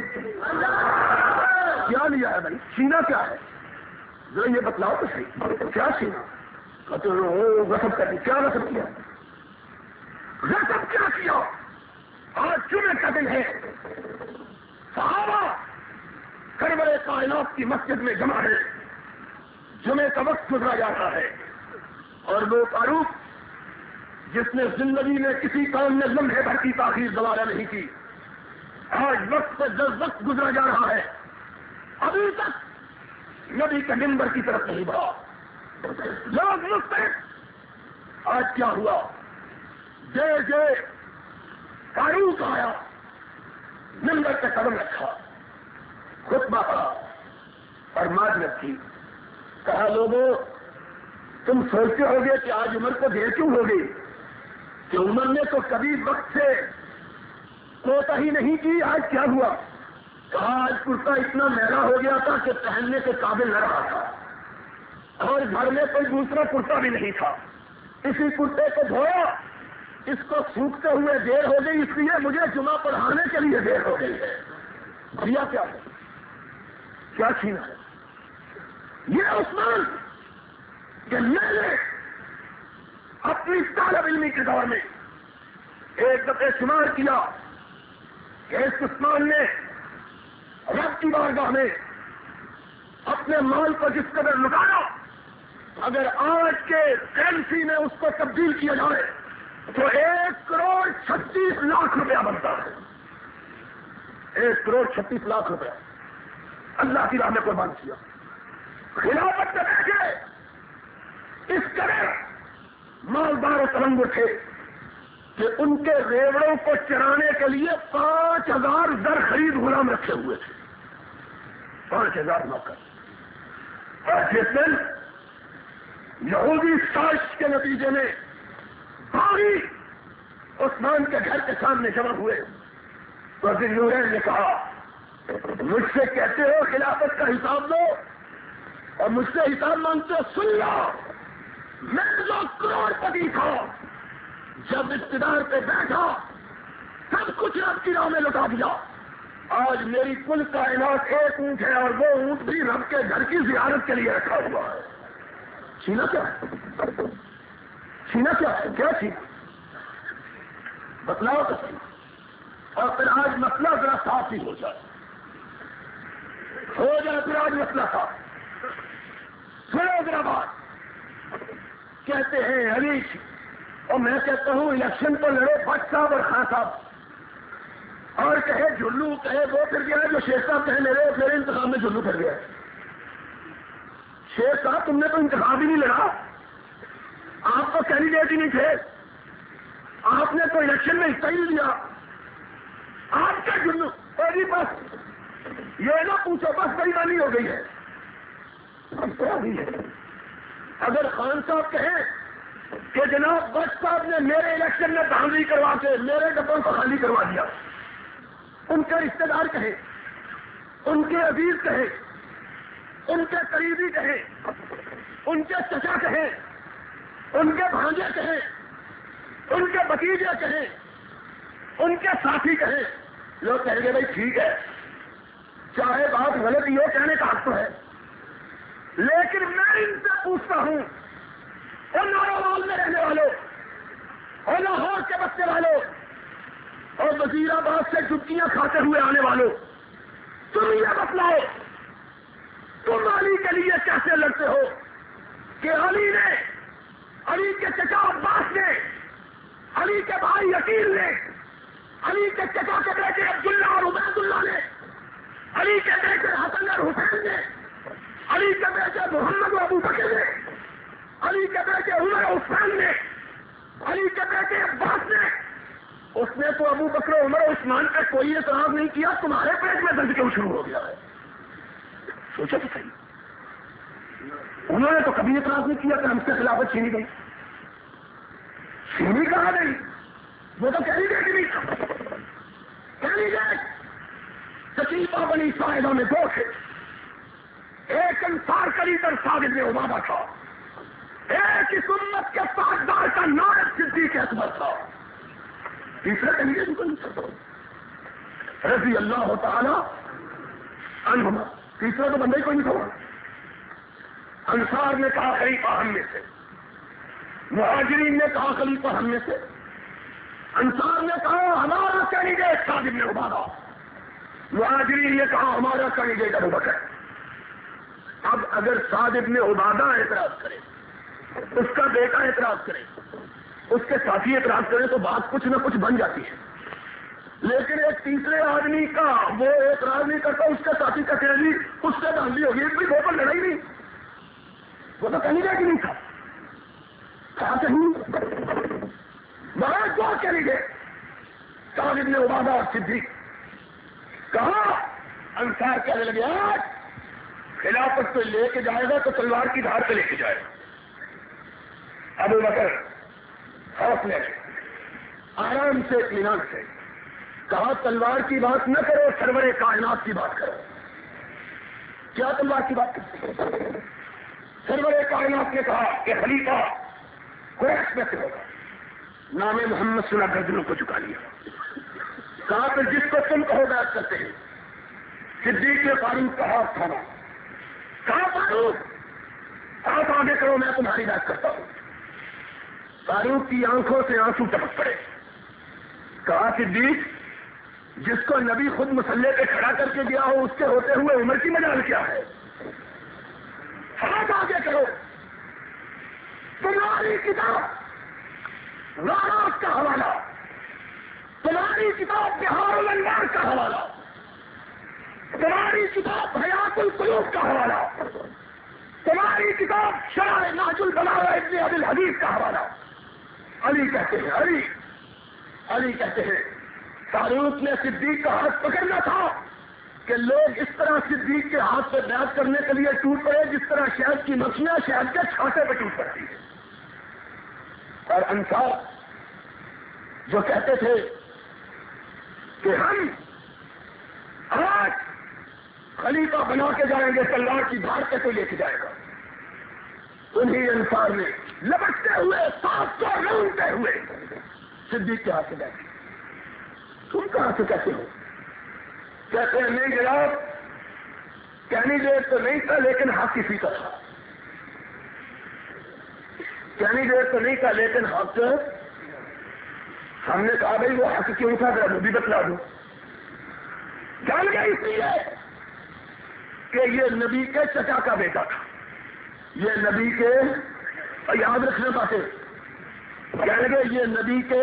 کیا لیا ہے بھائی؟ سینا کیا ہے؟ ذرا یہ بتلاؤ تو صحیح، کیا سینا؟ غصب کر دی، کیا غصب کیا؟ غصب کیا کیا؟ آج جمعے کا دن ہے، صحابہ کربلا کائنات کی مسجد میں جمع ہے، جمعے کا وقت گزرا جا رہا ہے، اور وہ فاروق جس نے زندگی میں کسی کام میں لمحے بھر کی تاخیر گوارا نہیں کی، آج وقت سے دس وقت گزرا جا رہا ہے، ابھی تک نبی کے منبر کی طرف نہیں بڑھا، لوگ مستحق۔ آج کیا ہوا؟ دیر دیر فاروق آیا، منبر پہ قدم رکھا، خطبہ پڑھا اور معذرت کی۔ کہا لوگوں تم سوچتے ہوگے کہ آج عمر کو دیر کیوں ہوگی، کہ عمر نے تو کبھی وقت سے کوتا ہی نہیں کی، آج کیا ہوا؟ کہا آج کرتا اتنا میلا ہو گیا تھا کہ پہننے کے قابل نہ رہا تھا، اور گھر میں کوئی دوسرا کرتا بھی نہیں تھا، اسی کرتے کو دھویا، اس کو سوکھتے ہوئے دیر ہو گئی، اس لیے مجھے جمعہ پڑھانے کے لیے دیر ہو گئی ہے۔ کیا کیا ہے؟ کیا چھینا ہے؟ یہ عثمان کہ میں نے اپنی طالب علمی کے دور میں ایک دفعہ شمار کیا کہ اس عثمان نے رب کی بارگاہ میں اپنے مال کو جس قدر لٹایا، اگر آج کے کرنسی میں اس کو تبدیل کیا جائے تو ایک کروڑ چھتیس لاکھ روپیہ بنتا ہے۔ ایک کروڑ چھتیس لاکھ روپیہ اللہ کی راہ میں قربان کیا۔ خلافت میں بیٹھے اس قدر مالدار و تلنگر تھے کہ ان کے ریوڑوں کو چرانے کے لیے پانچ ہزار زر خرید غلام رکھے ہوئے تھے، پانچ ہزار نوکر۔ اور جس دن یہودی سازش کے نتیجے میں بھاری عثمان کے گھر کے سامنے جمع ہوئے تو ذوالنورین نے کہا مجھ سے کہتے ہو خلافت کا حساب دو اور مجھ سے حساب مانگتے ہو، سن لو، میں جو کروڑ پتی تھا جب اقتدار پہ بیٹھا سب کچھ رب کی راہ میں لٹا دیا، آج میری کل کائنات ایک اونٹ ہے اور وہ اونٹ بھی رب کے گھر کی زیارت کے لیے رکھا ہوا ہے۔ چھینا کیا ہے؟ چھینا کیا ہے؟ کیا چھینا؟ بتلاؤ تو صحیح، اور پھر آج مسئلہ ذرا صاف ہی ہو جائے ہو جائے پھر آج مسئلہ صاف۔ سنو ذرا بات، کہتے ہیں علی، اور میں کہتا ہوں الیکشن تو لڑے بٹ صاحب اور خان صاحب، اور کہے جھلو، کہے وہ پھر گیا جو شیخ صاحب کہے میرے میرے انتخاب میں جھلو پھر گیا۔ شیخ صاحب تم نے تو انتخاب ہی نہیں لڑا، آپ تو کینڈیڈیٹ ہی نہیں تھے، آپ نے تو الیکشن میں حصہ ہی نہیں لیا، آپ کا جھلو اور بس یہ نہ پوچھو، بس بےایمانی ہو گئی ہے۔ اگر خان صاحب کہیں کہ جناب بٹ صاحب نے میرے الیکشن میں دھاندلی کروا کے میرے ڈبوں کو خالی کروا دیا، ان کے رشتے دار کہیں، ان کے عزیز کہیں، ان کے قریبی کہیں، ان کے چچا کہیں، ان کے بھانجے کہیں، ان کے بتیجے کہیں، ان کے ساتھی کہیں، لوگ کہیں گے بھائی ٹھیک ہے، چاہے بات غلط ہی ہو، کہنے کا حق تو ہے، لیکن میں ان سے پوچھتا ہوں، اور ناروال میں رہنے والوں اور لاہور کے بچے والوں، اور وزیر آباد سے چٹکیاں کھاتے ہوئے آنے والوں، تم یہ بتلاؤ تم علی کے لیے کیسے لڑتے ہو کہ علی نے، علی کے چچا عباس نے، علی کے بھائی عقیل نے، علی کے چچا کے بیٹے عبداللہ اور عبید اللہ نے، علی کے بیٹے حسن اور حسین نے، علی کے بیٹے محمد و ابو بکر نے، علی کے بیٹے عمر و عثمان نے، علی کے بیٹے عباس نے، اس نے تو ابو بکر عمر و عثمان کا کوئی اعتراض نہیں کیا، تمہارے پیٹ میں درد کیوں شروع ہو گیا ہے؟ سوچو تو صحیح، انہوں نے تو کبھی اعتراض نہیں کیا کہ ہم سے خلافت چھینی گئی، چھینی کہاں گئی؟ وہ تو کہہ گئے کہ نہیں تھا، کہہ گئے سچیفہ بنی ساحلہ میں دو تھے، ایک انصار کا لیڈر سعد بن عبادہ تھا، ایک اس امت کے تاجدار کا نائب صدیق اکبر تھا، تیسرے کہیں گے رضی اللہ تعالی عنہما، تیسرا تو بندہ ہی کوئی نہیں تھا۔ انصار نے کہا خلیفہ ہم میں سے، مہاجرین نے کہا خلیفہ ہم میں سے، انصار نے کہا ہمارا کینڈیڈیٹ سعد بن عبادہ، مہاجرین نے کہا ہمارا کینڈیڈیٹ ابو بکر۔ اب اگر سعد بن عبادہ اعتراض کرے، اس کا بیٹا اعتراض کرے، اس کے ساتھی اعتراض کرے تو بات کچھ نہ کچھ بن جاتی ہے، لیکن ایک تیسرے آدمی کا وہ اعتراض نہیں کرتا، اس کے ساتھی کا کہنی اس سے ڈالی ہوگی، اس بھی پر لڑائی نہیں، وہ تو کہیں گے کہ نہیں تھا، کہا کہیں مگر جو چلی گئے سعد بن عبادہ اور صدیق، کہا انصار کہنے لگے آج خلافت کو لے کے جائے گا تو تلوار کی دھار پہ لے کے جائے گا۔ ابو بکر حوصلے سے آرام سے اطمینان سے کہا تلوار کی بات نہ کرو، سرور کائنات کی بات کرو۔ کیا تلوار کی بات کرتے؟ سرور کائنات نے کہا کہ خلیفہ قریش میں سے ہوگا، نام محمد سنا گردنوں کو چکا لیا، کہا کہ جس کو تم کہو بیعت کرتے ہیں، صدیق فاروق کا ہاتھ تھاما، کہا فاروق آپ آگے کرو میں تمہاری بیعت کرتا ہوں۔ فاروق کی آنکھوں سے آنسو ٹپک پڑے، کہا صدیق جس کو نبی خود مسلح پہ کھڑا کر کے گیا ہو اس کے ہوتے ہوئے عمر کی مجال کیا ہے؟ ہاتھ آگے کرو، تمہاری کتاب غارات کا حوالہ، تمہاری کتاب بہار الانوار کا حوالہ، تمہاری کتاب حیات القلوب کا حوالہ، تمہاری کتاب شرح نہج البلاغہ ابن ابی الحدیث کا حوالہ۔ علی کہتے ہیں علی علی کہتے ہیں فاروق نے صدیق کا ہاتھ پکڑنا تھا کہ لوگ اس طرح صدیق کے ہاتھ پہ بیعت کرنے کے لیے ٹوٹ پڑے جس طرح شہد کی مکھیاں شہد کے چھانٹے پہ ٹوٹ پڑتی ہے۔ اور انصار جو کہتے تھے کہ ہم آج خلیفہ بنا کے جائیں گے، تلوار کی دھار پہ کوئی لے کے جائے گا، انہیں انصار نے لپٹتے ہوئے سانس کو رونتے ہوئے صدیق کے ہاتھ سے بیٹھے۔ تم کہاں سے کہتے ہو؟ کہتے ہیں نہیں جناب، کینڈیڈیٹ تو نہیں تھا لیکن حق کسی کا تھا، کینڈیڈیٹ تو نہیں تھا لیکن حق ہم نے کہا بھائی وہ حق کیوں تھا ذرا وہ بھی بتلا دو۔ جان گیا اس لیے کہ یہ نبی کے چچا کا بیٹا تھا، یہ نبی کے، یاد رکھنا باتیں، کہنے گے یہ نبی کے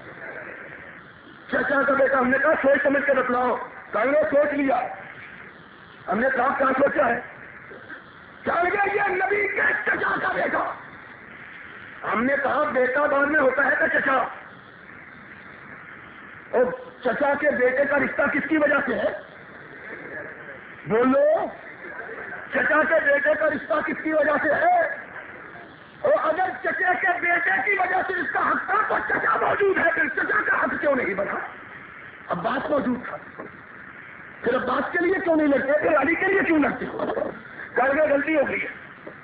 چچا کا بیٹا۔ ہم نے کہا سوچ سمجھ کے بتلاؤ، کہنے گے سوچ لیا۔ ہم نے کہا کہاں سوچا ہے؟ کہنے گے یہ نبی کے چچا کا بیٹا۔ ہم نے کہا بیٹا بعد میں ہوتا ہے کہ چچا؟ اور چچا کے بیٹے کا رشتہ کس کی وجہ سے ہے؟ بولو، چچا کے بیٹے کا رشتہ کس کی وجہ سے ہے؟ اور اگر چچا کے بیٹے کی وجہ سے اس کا حق تھا تو چچا موجود ہے، پھر چچا کا حق کیوں نہیں بنا؟ عباس موجود تھا، پھر عباس کے لیے کیوں نہیں لڑتے؟ پھر علی کے لیے کیوں لڑتے ہو؟ کر کے غلطی ہو گئی ہے۔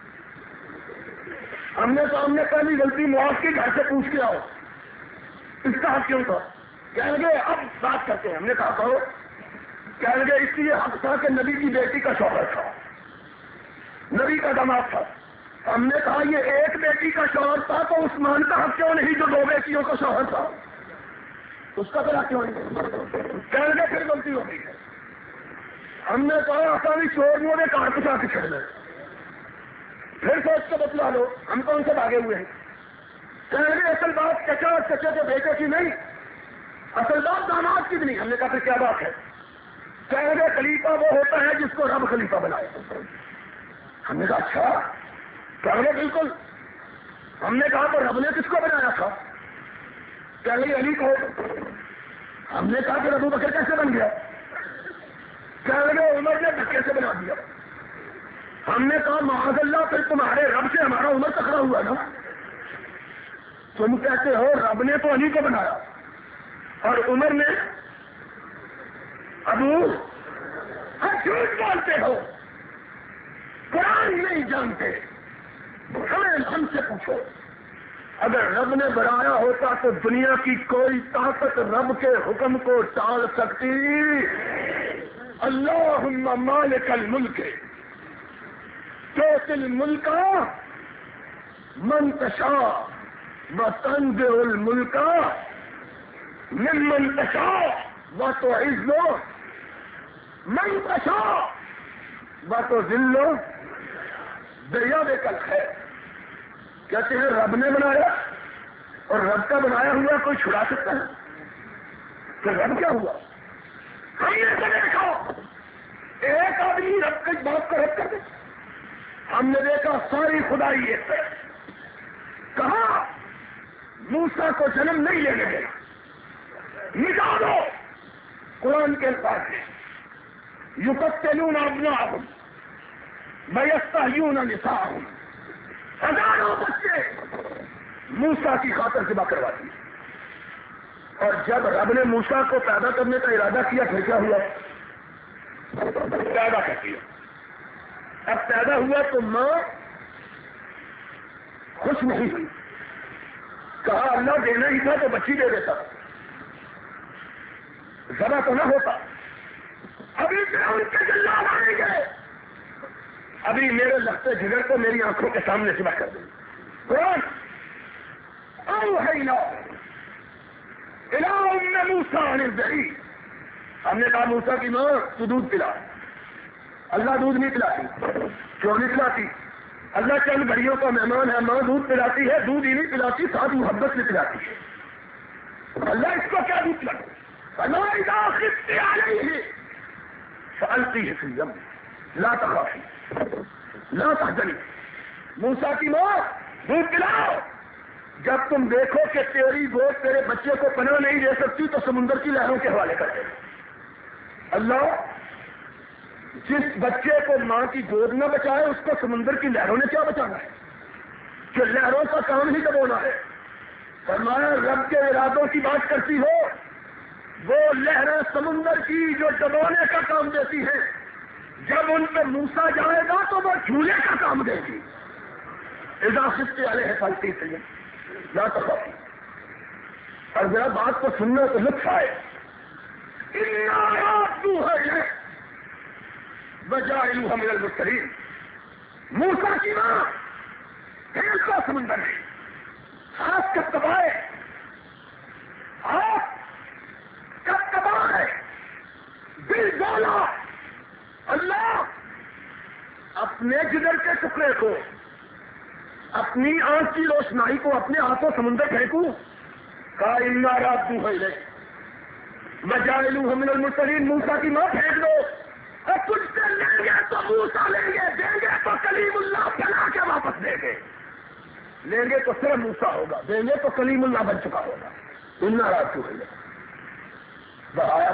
ہم نے تو ہم نے پہلی غلطی معاذ کے گھر سے پوچھ کے آؤ، اس کا حق کیوں تھا؟ کہیں گے اب بات کرتے ہیں۔ ہم نے کہا کہو، کہیں گے اس لیے حق تھا کہ نبی کی بیٹی کا شوہر تھا، نبی کا داماد تھا۔ ہم نے کہا یہ ایک بیٹی کا شوہر تھا تو عثمان کا حق کیوں نہیں جو دو بیٹیوں کا شوہر تھا؟ اس کا بنا کیوں نہیں؟ کہنے کے پھر غلطی ہو گئی ہے. ہم نے کہا آسانی چور نے کار پچا کے چھڑنا ہے. پھر سوچ کے بتلا لو ہم کون سے بھاگے ہوئے ہیں. کہنے کے اصل بات چچا اور چچا کے بیٹے کی نہیں, اصل بات داماد کی بھی نہیں. ہم نے کہا پھر کیا بات ہے؟ کہنے کے خلیفہ وہ ہوتا ہے جس کو رب خلیفہ بنائے. ہم نے کہا اچھا. کہنے کے بالکل. ہم نے کہا تو رب نے کس کو بنایا تھا؟ کہنے کے علی کو. ہم نے کہا کہ ابو بکر کیسے بن گیا؟ کہنے کے عمر نے دھکے سے بنا دیا. ہم نے کہا معاذ اللہ پھر تمہارے رب سے ہمارا عمر ٹکرا ہوا نا. تم کہتے ہو رب نے تو علی کو بنایا اور عمر نے ابو. ہم جھوٹ بولتے ہو, قرآن نہیں جانتے. ہمیں ہم سے پوچھو, اگر رب نے بنایا ہوتا تو دنیا کی کوئی طاقت رب کے حکم کو ٹال سکتی؟ اللہم مالک الملک تؤتی الملک من تشاء وتنزع الملک ممن تشاء وتعز من تشاء وتذل بیدک الخیر. کہتے ہیں رب نے بنایا اور رب کا بنایا ہوا کوئی چھڑا سکتا ہے؟ کہ رب کیا ہوا؟ ہم نے تو دیکھا ایک آدمی رب کی بات کو رد کر دے. ہم نے دیکھا ساری خدائی ایک ہے. کہا موسیٰ کو جنم نہیں لینے دینا, مٹا دو. قرآن کے الفاظ ہیں یقتلون ابناءہم ویستحیون نساءہم. ہزاروں بچے موسیٰ کی خاطر ذبح کروا دیے. اور جب رب نے موسیٰ کو پیدا کرنے کا ارادہ کیا پھر کیا ہوا؟ پیدا کر دیا. اب پیدا ہوا تو ماں خوش نہیں ہوئی. کہا اللہ دینا ہی تھا تو بچی دے دیتا, ذبح تو نہ ہوتا. ابھی ان کے جلال آئیں گے, ابھی میرے لگتے جگر کو میری آنکھوں کے سامنے ذبح کر دیں. قرآن اوحینا الی ام موسیٰ عن البعیر. ہم نے کہا موسیٰ کی ماں تو دودھ پلا. اللہ دودھ نہیں پلاتی. کیوں نہیں پلاتی؟ اللہ چند گھڑیوں کا مہمان ہے, ماں دودھ پلاتی ہے, دودھ ہی نہیں پلاتی ساتھ محبت سے پلاتی ہے. اللہ اس کو کیا دودھ پلاتی؟ فلا اذا خفت علیہ فالقیہ فی الیم لا تخافی لا تحزنی. موسیٰ کی ماں دودھ پلاؤ. جب تم دیکھو کہ تیری گود تیرے بچے کو پناہ نہیں دے سکتی تو سمندر کی لہروں کے حوالے کر دے. اللہ جس بچے کو ماں کی گود نہ بچائے اس کو سمندر کی لہروں نے کیا بچانا ہے؟ کہ لہروں کا کام ہی دبونا ہے. فرمایا رب کے ارادوں کی بات کرتی ہو, وہ لہریں سمندر کی جو دبونے کا کام دیتی ہیں, جب ان پہ موسیٰ جائے گا تو وہ جھولے کا کام دے گی. اضافت علیہ فالقیہ فی الیم لا تخافی. اور ذرا بات کو سننا تو لطف آئے. وجاعلوها من المرسلین. موسیٰ کی ماں پھینک کا سمندر ہے, ہاتھ کب دبائے, ہاتھ کب دبائے, دل بولا اللہ اپنے جگر کے ٹکڑے کو, اپنی آنکھ کی روشنائی کو اپنے ہاتھوں سمندر پھینکوں. کہا انا رادوہ الیک وجاعلوہ من المرسلین. موسیٰ کی ماں پھینک دو, اور کچھ سے لیں گے تو موسیٰ لیں گے, دیں گے تو کلیم اللہ بنا کے واپس دیں گے. لیں گے تو صرف موسیٰ ہوگا, دیں گے تو کلیم اللہ بن چکا ہوگا. انا رادوہ الیک. بہایا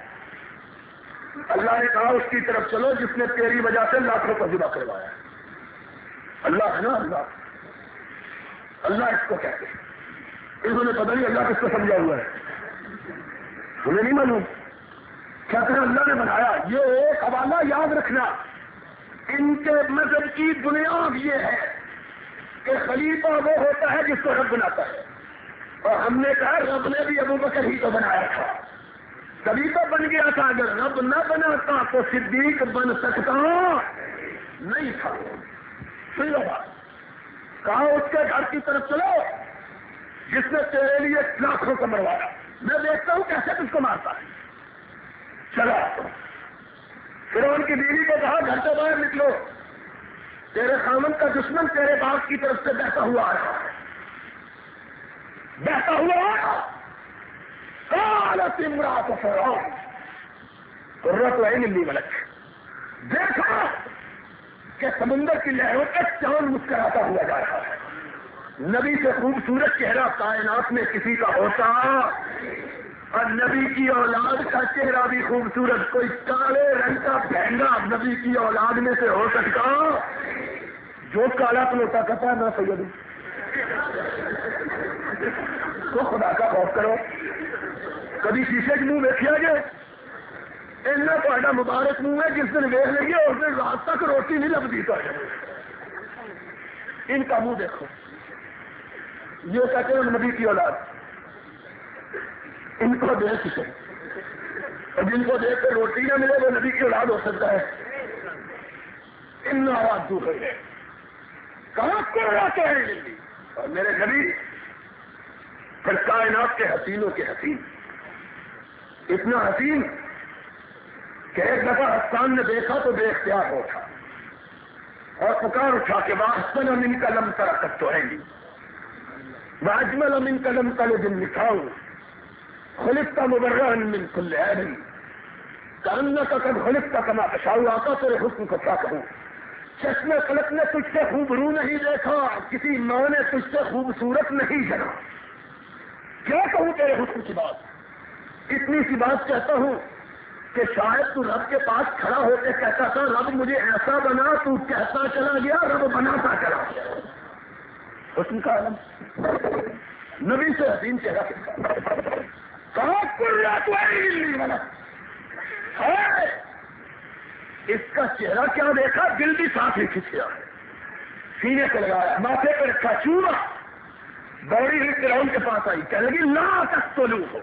اللہ نے کہا اس کی طرف چلو جس نے تیری وجہ سے لاکھوں کو ذبح کروایا. اللہ ہے نا, اللہ اللہ اس کو کہتے ہیں. انہوں نے پتہ نہیں اللہ کس کو سمجھا ہوا ہے, انہیں نہیں معلوم. کہتے ہیں اللہ نے بنایا. یہ ایک حوالہ یاد رکھنا, ان کے مذہب کی بنیاد یہ ہے کہ خلیفہ وہ ہوتا ہے جس کو رب بناتا ہے. اور ہم نے کہا رب نے بھی ابو بکر ہی کو بنایا تھا, کبھی تو بن گیا تھا. اگر رب نہ بناتا تو صدیق بن سکتا نہیں تھا. کہا اس کے گھر کی طرف چلو جس نے تیرے لیے لاکھوں کو مروایا. میں دیکھتا ہوں کیسے تجھ کو مارتا ہے. چلا فرعون کی بیوی کو کہا گھر سے باہر نکلو، تیرے خامن کا دشمن تیرے باپ کی طرف سے بہتا ہوا آیا ہے، بہتا ہوا آیا. قالت امرأۃ فرعون قرۃ عین لی ولک، دیکھا کہ سمندر کی لہروں کا چاند مسکراتا ہوا جا رہا ہے. نبی سے خوبصورت چہرہ کائنات میں کسی کا ہوتا، اور نبی کی اولاد کا چہرہ بھی خوبصورت، کوئی کالے رنگ کا بہنگا نبی کی اولاد میں سے ہو سکتا؟ جو کالا کلوٹا کرتا ہے نہ سید تو خدا کا خوف کرو. کبھی شیشے کے منہ دیکھا جائے اتنا تا مبارک منہ ہے، جس دن ویخ لیں گے اس دن رات تک روٹی نہیں لگتی. تو ان کا منہ دیکھو، یہ کہتے ہیں نبی کی اولاد. ان کو دیکھ کے اور جن کو دیکھ کر روٹی نہ ملے وہ نبی کی اولاد ہو سکتا ہے. ان آواز دور ہے کہاں کو رہتے ہیں دلی. اور میرے نبی پھر کائنات کے حسینوں کے حسین، اتنا حسین کہ ایک دفعہ حسان نے دیکھا تو بے اختیار ہو اٹھا اور پکار اٹھا کے واحسن من کا لم ترکت تو ہے نہیں واجمل من کا لم تل دن لکھاؤں خلقت مبرئا من کل عیب کانک قد خلقت کما تشاء. آقا تیرے حسن کو کیا کہوں، چشم فلک نے تجھ سے خوبرو نہیں دیکھا، کسی ماں نے تجھ سے خوبصورت نہیں جنا. کیا کہوں تیرے حسن کی بات، اتنی سی بات کہتا ہوں کہ شاید تو رب کے پاس کھڑا ہو کے کہتا تھا رب مجھے ایسا بنا، تو کہتا چلا گیا رب بناتا چلا گیا. حسن کا عالم نبی سے حسین چہرہ کہاں کر رہا تو ہے. اس کا چہرہ کیا دیکھا، دل بھی ساتھ ہی کھچیا ہے، سینے کو لگایا، ماتھے پہ رکھا، چوما دوڑی ہوئی فرعون کے پاس آئی، کہنے لگی لا تقتلوہ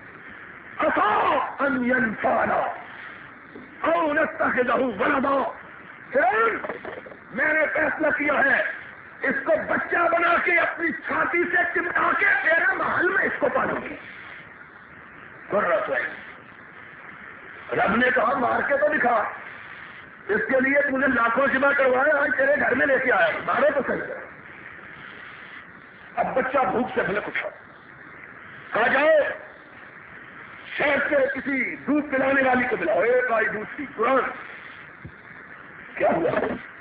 عسى ان ينفعنا او نتخذه ولدا. فرعون میں نے فیصلہ کیا ہے اس کو بچہ بنا کے اپنی چھاتی سے چمٹا کے تیرے محل میں اس کو پالوں گی. قرۃ عین. رب نے کہا مار کے تو دکھا، اس کے لیے تم نے لاکھوں ذبح کروایا، آج تیرے گھر میں لے کے آیا، مارے تو صحیح. اب بچہ بھوک سے بھلک اٹھا، کہا جاؤ شہر سے کسی دودھ پلانے والی کو بلاؤ. ایک آئی دوسری قرآن کیا ہوا،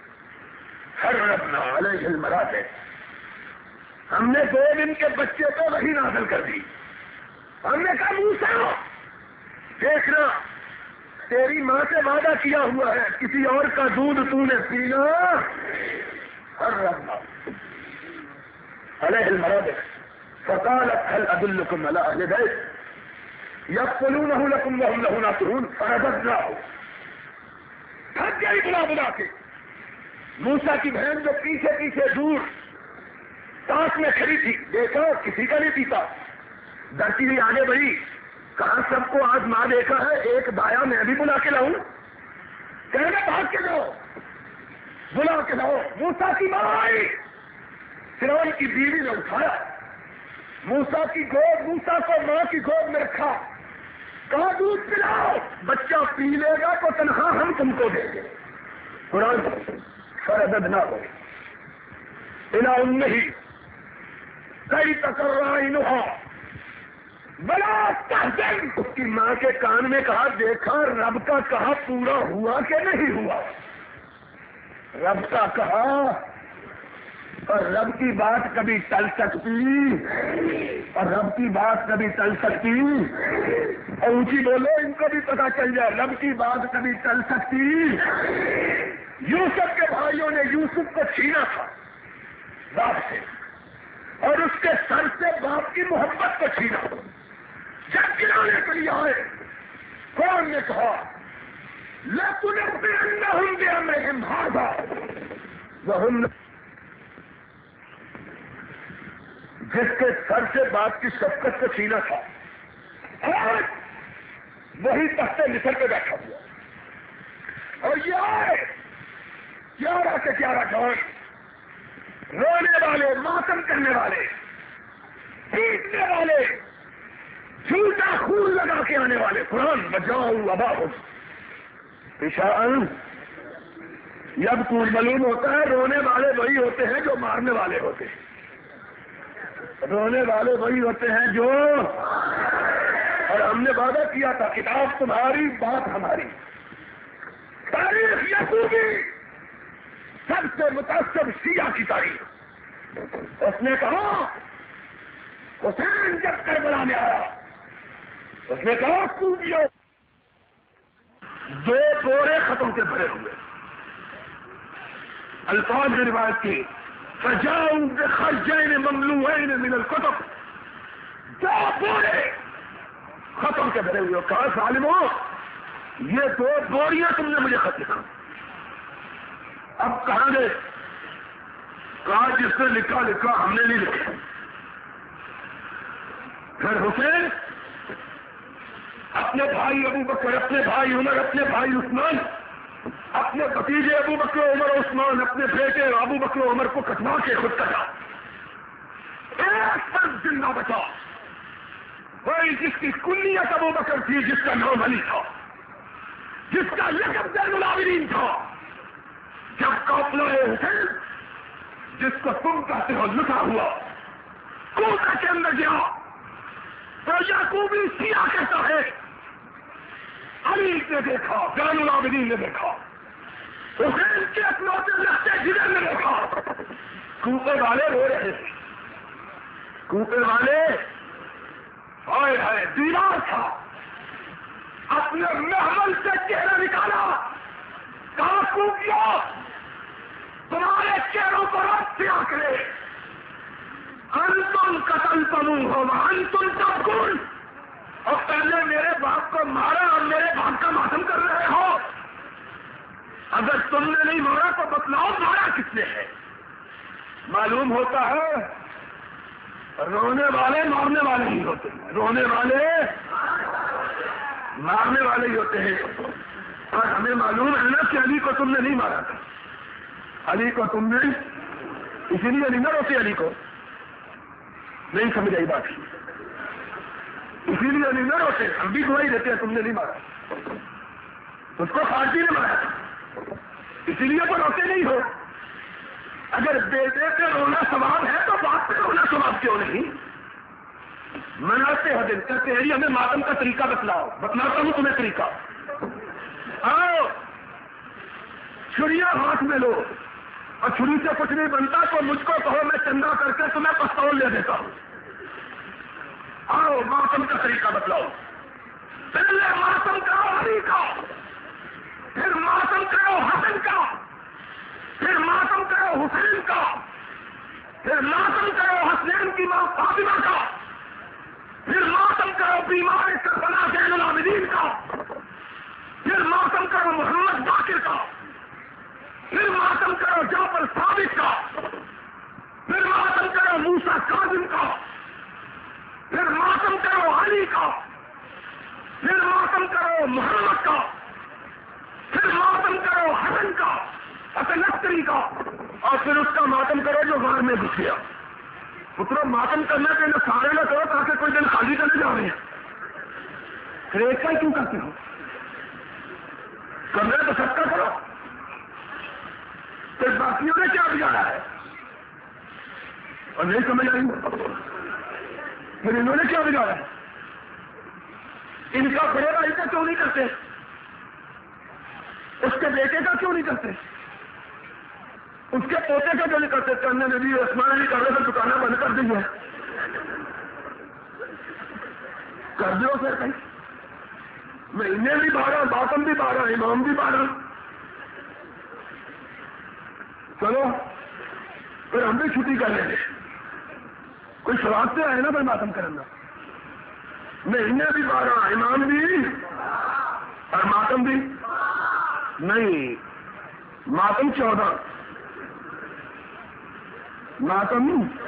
حرمنا علیہ المراضع، ہم نے دو دن کے بچے کو وہی نازل کر دی. ہم نے کہا موسیٰ دیکھنا تیری ماں سے وعدہ کیا ہوا ہے کسی اور کا دودھ تو نے پینا. حرمنا علیہ المراضع فقالت هل ادلكم على اهل بيت یقتلونہ لکم وہم لہ ناصحون فرددناہ. تھک گئی بلا بلا کے. موسیٰ کی بہن جو پیچھے پیچھے دور تاش میں کھڑی تھی، دیکھا کسی کا نہیں پیتا، ڈرتی ہوئی آگے بڑھی، کہاں سب کو آج ماں دیکھا ہے، ایک دایا میں بھی بلا کے لاؤں. کہنے بھاگ کے جاؤ، بلا کے لاؤ. موسیٰ کی ماں آئی، فرعون کی بیوی نے اٹھایا موسیٰ کی گود، موسیٰ کو ماں کی گود میں رکھا، کہا دودھ پلاؤ، بچہ پی لے گا تو تنخواہ ہم تم کو دیں گے. قرآن فرددناہ الی امہ کی تقر عینہا ولا تحزن. اس کی ماں کے کان میں کہا دیکھا رب کا کہا پورا ہوا کہ نہیں ہوا. رب کا کہا اور رب کی بات کبھی ٹل سکتی، اور رب کی بات کبھی ٹل سکتی. اور اونچی بولو ان کو بھی پتا چل جائے رب کی بات کبھی ٹل سکتی. یوسف کے بھائیوں نے یوسف کو چھینا تھا باپ سے، اور اس کے سر سے باپ کی محبت کو چھینا. جب گرانے کے لیے آئے قرآن نے کہا لَتُنَبِّئَنَّهُمْ بِأَمْرِهِمْ هَٰذَا وَهُمْ جس کے سر سے باپ کی شفقت کو چھینا تھا، آج وہی تخت مصر پہ بیٹھا ہوا. اور یہ آئے گیارہ سے گیارہ جوان، رونے والے، ماتم کرنے والے، پیٹنے والے، جھوٹا خون لگا کے آنے والے قرآن بجاؤ اباہم عشاء جب خون معلوم ہوتا ہے رونے والے وہی ہوتے ہیں جو مارنے والے ہوتے ہیں، رونے والے وہی ہوتے ہیں جو، اور ہم نے وعدہ کیا تھا کتاب تمہاری بات ہماری، تاریخ یعقوبی سب سے متاثر شیعہ کی تاریخ۔ اس نے کہا حسین جب کربلا میں آیا اس نے کہا خوبیوں دو بورے خطوں کے بھرے ہوئے، الفاظ کی روایت کی فجاؤ بخرجین مملوئین من الکتب، دو بورے خطوں کے بھرے ہوئے، کہا ظالموں یہ دو بوریاں تم نے مجھے خط لکھا، اب کہاں گئے؟ کہا جس نے لکھا لکھا ہم نے نہیں لکھا۔ پھر حسین اپنے بھائی ابو بکر، اپنے بھائی عمر، اپنے بھائی عثمان، اپنے بھتیجے ابو بکر عمر عثمان، اپنے بیٹے ابو بکر عمر کو کٹوا کے خود کٹا، ایک فرد زندہ بچا، وہی جس کی کنیت ابو بکر تھی، جس کا نام علی تھا، جس کا لقب زین العابدین تھا۔ جب قافلہ حسین جس کو تم کہتے ہو لٹا ہوا کوفہ کے اندر گیا تو یعقوبی شیعہ کہتا ہے علی نے دیکھا، زین العابدین نے دیکھا، حسین کے اپنے لگتے جگر نے دیکھا، کوفے والے رو رہے تھے، کوفے والے ہائے ہائے دیوار تھا، اپنے محمل سے چہرہ نکالا، کہا کوفیوں تمہارے چہروں کو رب سے آکرے انتم قتلتموہ وانتم تبکون، اور پہلے میرے باپ کو مارا اور میرے باپ کا ماتم کر رہے ہو، اگر تم نے نہیں مارا تو بتلاؤ مارا کس نے ہے؟ معلوم ہوتا ہے رونے والے مارنے والے ہی ہوتے ہیں، رونے والے مارنے والے ہی ہوتے ہیں، اور ہمیں معلوم ہے نا کہ علی کو تم نے نہیں مارا تھا، علی کو تم نے، اسی لیے علی نہ روتے، علی کو نہیں سمجھ آئی بات، اسی لیے علی نہ روتے، ہم بھی گواہی دیتے ہیں تم نے نہیں مارا، اس کو خارجی نے مارا، اسی لیے تو روتے نہیں ہو۔ اگر بیٹے پہ رونا ثواب ہے تو باپ پہ رونا ثواب کیوں نہیں؟ مناتے ہو دن کہتے ہیں ہمیں ماتم کا طریقہ بتلاؤ، بتلاتا ہوں تمہیں طریقہ، آؤ چھڑیاں ہاتھ میں لو، اور چھری سے کچھ نہیں بنتا تو مجھ کو کہو میں چندہ کر کے تمہیں پستول لے دیتا ہوں، آؤ ماتم کا طریقہ بتلاؤ، پہلے ماتم کرو علی کا، پھر ماتم کرو حسن کا، پھر ماتم کرو حسین کا، پھر ماتم کرو حسنین کی ماں فاطمہ کا، پھر ماتم کرو بیمار کربلا زین العابدین کا، پھر ماتم کرو محمد باقر کا، پھر ماتم کرو جعفر صادق کا، پھر ماتم کرو موسیٰ کاظم کا، پھر ماتم کرو علی کا، پھر ماتم کرو محمد کا، پھر ماتم کرو حسن کا، حسن عسکری کا، اور پھر اس کا ماتم کرو جو غار میں گھس گیا۔ پترو ماتم کرنا کہ سارے نہ کرو تاکہ کوئی دن خالی کرنے جا رہے ہیں، پھر ایک کا کیوں کرتے ہو؟ کرنا تو سب کا کرو، پھر باقیوں نے کیا بگاڑا ہے؟ اور نہیں سمجھ آئی پھر انہوں نے کیا بگاڑا ہے؟ ان کا بڑے بھائی کا کیوں نہیں کرتے؟ اس کے بیٹے کا کیوں نہیں کرتے؟ اس کے پوتے کا کیوں نہیں کرتے؟ کرنے میں بھی عثمان علی کر رہے تھے دکانیں بند کر دی ہے، کر دو پھر کہیں، مہینے بھی بارہ، باطم بھی بارہ، امام بھی بارہ، چلو پھر ہم بھی چھٹی کر لیں گے، کوئی شراب سے آئے نا پھر ماتم کرنا، مہینے بھی بارہ، امام بھی اور ماتم بھی نہیں، ماتم چودہ، ماتم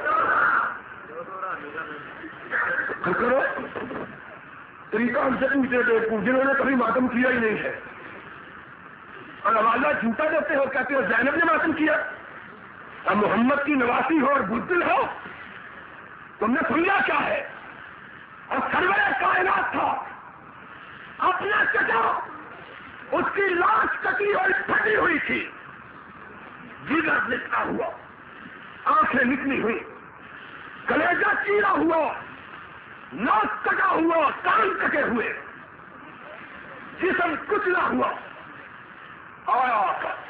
کرو، طریقہ ہم سے پوچھتے تھے جنہوں نے کبھی ماتم کیا ہی نہیں ہے، اور حوالہ جھوٹا دیتے ہو، کہتے ہو زینب نے ماتم کیا، اور محمد کی نواسی ہو اور بزدل ہو، تم نے سنیا کیا ہے؟ اور سرور کائنات تھا، اپنا چچا اس کی لاش کٹی اور پھٹی ہوئی تھی، جگر نکلا ہوا، آنکھیں نکلی ہوئی، کلیجہ چیرا ہوا، ناک کٹا ہوا، کان کٹے ہوئے، جسم کچلا ہوا، آیا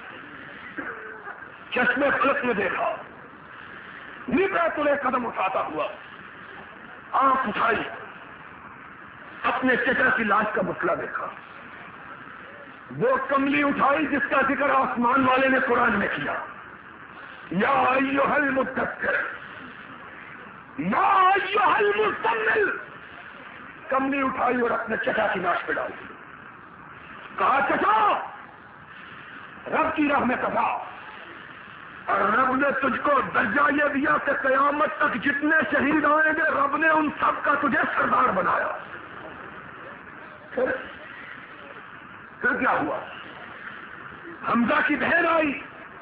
چشمے فلک میں دیکھا، نیچے تلے قدم اٹھاتا ہوا، آنکھ اٹھائی، اپنے چچا کی لاش کا مسئلہ دیکھا، وہ کملی اٹھائی جس کا ذکر آسمان والے نے قرآن میں کیا، یا ایھا المدثر یا ایھا المزمل، کملی اٹھائی اور اپنے چچا کی لاش پہ ڈالی، کہا چچا رب کی راہ میں کہا، اور رب نے تجھ کو درجہ یہ دیا کہ قیامت تک جتنے شہید آئیں گے رب نے ان سب کا تجھے سردار بنایا۔ پھر پھر کیا ہوا؟ حمزہ کی بہن آئی،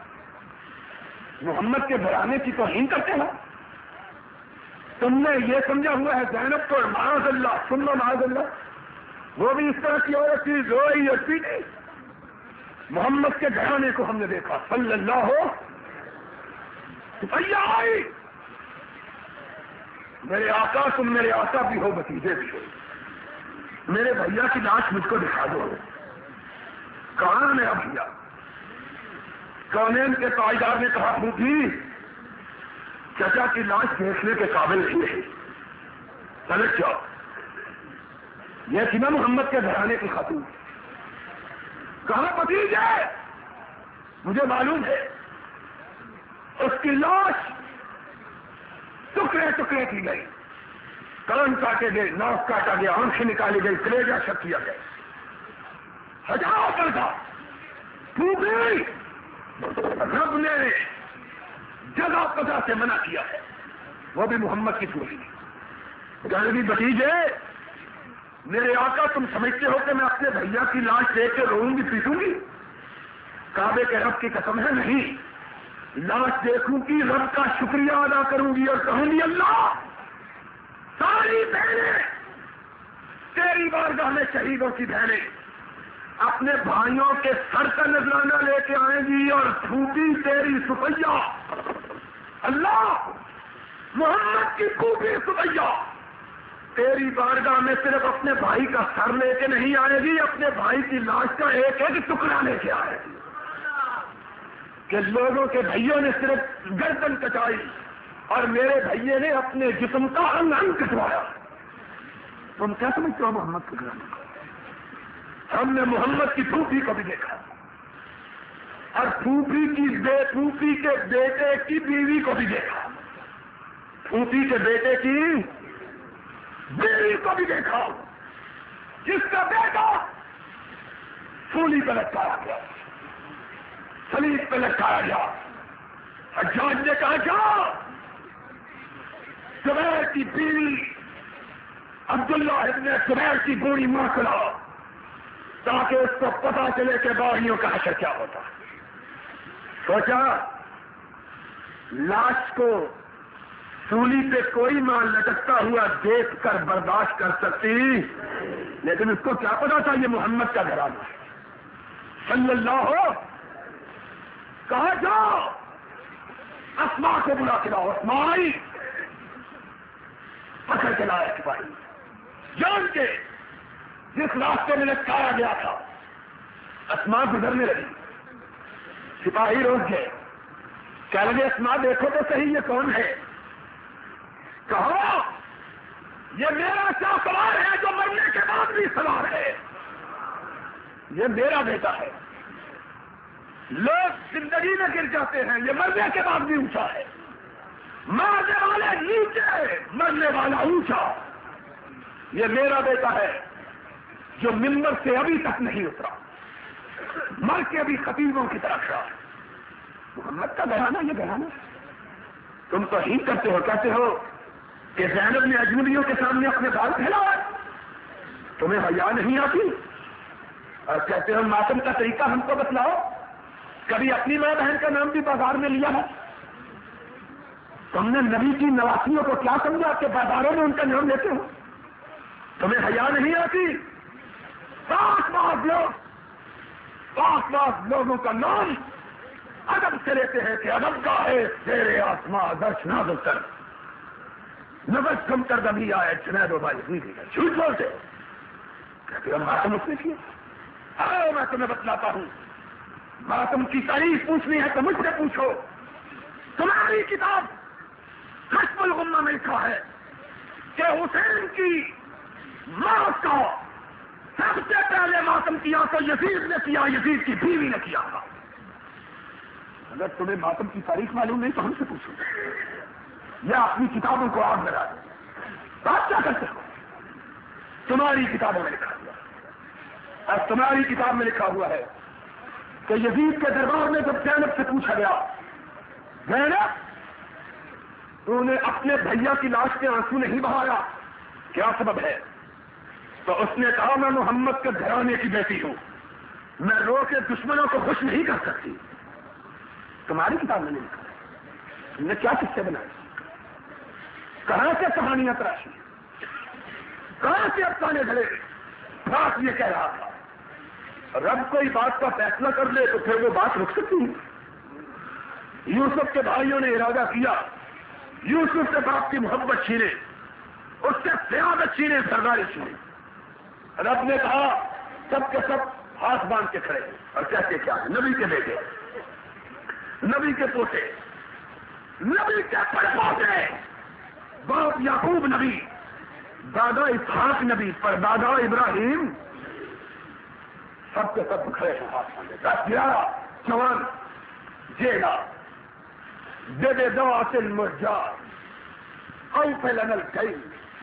محمد کے گھرانے کی توہین کرتے ہیں، تم نے یہ سمجھا ہوا ہے زینب کو معاذ اللہ سن لو معاذ اللہ، وہ بھی اس طرح کی عورت تھی، روئی اور پیٹی۔ محمد کے گھرانے کو ہم نے دیکھا صلی اللہ ہو بھیا آئی، میرے آقا تم میرے آقا بھی ہو بتیجے بھی ہو، میرے بھیا کی لاش مجھ کو دکھا دو۔ کہاں میرا بھیا؟ کونین کے تاجدار نے کہا پوچھی چچا کی لاش دیکھنے کے قابل نہیں ہے، پلٹ جاؤ۔ یہ تھی نا محمد کے گھرانے کی خاتون، کہاں بتیجے؟ مجھے معلوم ہے اس کی لاش ٹکڑے ٹکڑے کی گئی، کان کاٹے گئے، ناک کاٹا گیا، آنکھیں نکالی گئی، کلیجہ شک کیا گیا، ہزاروں پر تھا ٹوٹی۔ رب نے جگہ پگہ سے منع کیا ہے، وہ بھی محمد کی چوری۔ جانبی بتیجے میرے آقا تم سمجھتے ہو کہ میں اپنے بھیا کی لاش دیکھ کے روؤں گی پیٹوں گی؟ کعبے کے رب کی قسم ہے نہیں، لاش دیکھوں گی، رب کا شکریہ ادا کروں گی اور کہوں گی اللہ ساری بہنیں تیری بارگاہ میں شہیدوں کی بہنیں اپنے بھائیوں کے سر کا نذرانہ لے کے آئیں گی، اور پھوپھی تیری سفیہ، اللہ محمد کی پھوپھی سفیہ تیری بارگاہ میں صرف اپنے بھائی کا سر لے کے نہیں آئے گی، اپنے بھائی کی لاش کا ایک ایک ٹکڑا لے کے آئے گی، کہ لوگوں کے بھائیوں نے صرف گردن کٹائی اور میرے بھائی نے اپنے جسم کا انگ انگ کٹوایا۔ تم کیا سمجھتے ہو محمد کے گھرانے کو؟ ہم نے محمد کی پھوپھی کو بھی دیکھا، اور پھوپھی کی بے پھوپھی کے بیٹے کی بیوی کو بھی دیکھا، پھوپھی کے بیٹے کی بیوی کو بھی دیکھا، جس کا بیٹا سولی پہ لٹکایا گیا، سلیب پہ لٹکایا گیا۔ حجاج نے کہا جا زبیر کی بیوی عبداللہ ابن زبیر کی بوڑھی ماں کو لاؤ، تاکہ اس کو پتا چلے کہ باغیوں کا حشر کیا ہوتا ہے۔ سوچا لاش کو سولی پہ کوئی ماں لٹکتا ہوا دیکھ کر برداشت کر سکتی، لیکن اس کو کیا پتا تھا یہ محمد کا گھرانہ ہے صلی اللہ ہو۔ کہا جاؤ اسماء کو بلا کے لاؤ، اسماء آئی، پکڑ کے لایا سپاہی، جان کے جس راستے میں لٹکایا گیا تھا۔ اسماء گزرنے لگی، سپاہی روک گئے، کہہ لگے اسماء دیکھو تو صحیح یہ کون ہے؟ کہو یہ میرا شاہ سوار ہے جو مرنے کے بعد بھی سوار ہے، یہ میرا بیٹا ہے۔ لوگ زندگی میں گر جاتے ہیں، یہ مرنے کے بعد بھی اونچا ہے، مرنے والے نیچے، مرنے والا اونچا۔ یہ میرا بیٹا ہے جو ممبر سے ابھی تک نہیں اترا، مر کے ابھی خطیبوں کی طرف رہا۔ محمد کا گھرانہ یہ گھرانہ، تم تو ہی کرتے ہو، کہتے ہو کہ زینب نے اجنبیوں کے سامنے اپنے بال پھیلایا، تمہیں حیا نہیں آتی؟ اور کہتے ہو ماتم کا طریقہ ہم کو بتلاؤ، کبھی اپنی ماں بہن کا نام بھی بازار میں لیا ہے؟ تم نے نبی کی نواسیوں کو کیا سمجھا کہ بازاروں میں ان کا نام لیتے ہو؟ تمہیں حیا نہیں آتی؟ پاک باز لوگ پاک باز لوگوں کا نام ادب سے لیتے ہیں کہ ادب کا ہے تیرے آسماں درش نہ کر نفس کم کر دبھی آئے جنید و بھائی جھوٹ بولتے کہتے ہم ماتم اس نے کیے. آؤ میں تمہیں بتلاتا ہوں. ماتم کی تاریخ پوچھنی ہے تو مجھ سے پوچھو. تمہاری کتاب کشف الغمہ میں لکھا ہے کہ حسین کی موت کا سب سے پہلے ماتم کیا تو یزید نے کیا, یزید کی بیوی نے کیا تھا. اگر تمہیں ماتم کی تاریخ معلوم نہیں تو ہم سے پوچھو یا اپنی کتابوں کو آگ لگا دیں. بات کیا کرتے ہو؟ تمہاری کتابوں میں لکھا ہوا اور تمہاری کتاب میں لکھا ہوا ہے کہ یزید کے دربار میں جب زینب سے پوچھا گیا زینب تو نے اپنے بھیا کی لاش کے آنسو نہیں بہایا, کیا سبب ہے؟ تو اس نے کہا میں محمد کے گھرانے کی بیٹی ہوں, میں رو کے دشمنوں کو خوش نہیں کر سکتی. تمہاری کتاب میں نے لکھا ہے. تم نے کیا قصے بنائے؟ کہاں سے کہانیاں تراشی؟ کہاں سے افسانے گھڑے؟ بات یہ کہہ رہا تھا رب کوئی بات کا فیصلہ کر لے تو پھر وہ بات رک سکتی ہے. یوسف کے بھائیوں نے ارادہ کیا یوسف سے باپ کی محبت چھینے, اس سے سیادت چھینے, سرداری چھینے. رب نے کہا سب کے سب ہاتھ باندھ کے کھڑے اور کہتے کیا ہے؟ نبی کے بیٹے, نبی کے پوتے, نبی کے پڑپوتے, باپ یعقوب نبی, دادا اسحاق نبی, پر دادا ابراہیم, سب کے سب کھڑے ہیں ہاتھ باندھے. دس گیارہ جوان جیلا دے دے دو آسل مرجا او فلنل کئی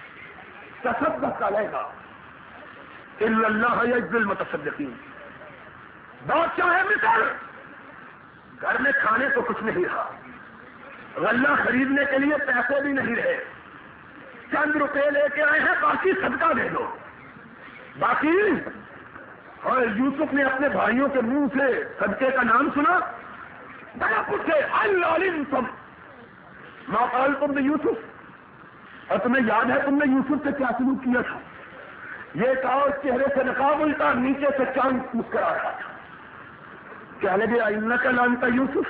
تصدق علیہ الا اللہ یجزی المتصدقین. بادشاہ ہے مصر, گھر میں کھانے کو کچھ نہیں رہا, غلہ خریدنے کے لیے پیسے بھی نہیں رہے, چند روپے لے کے آئے ہیں باقی صدقہ دے دو. باقی اور یوسف نے اپنے بھائیوں کے منہ سے صدقے کا نام سنا, بڑا پوچھے العلم تم ما قال تم نے یوسف, اور تمہیں یاد ہے تم نے یوسف سے کیا سلوک کیا تھا؟ یہ کہا اس چہرے سے نقاب الٹا, نیچے سے چاند مسکرا رہا تھا. کیا لگے انک لانتا یوسف,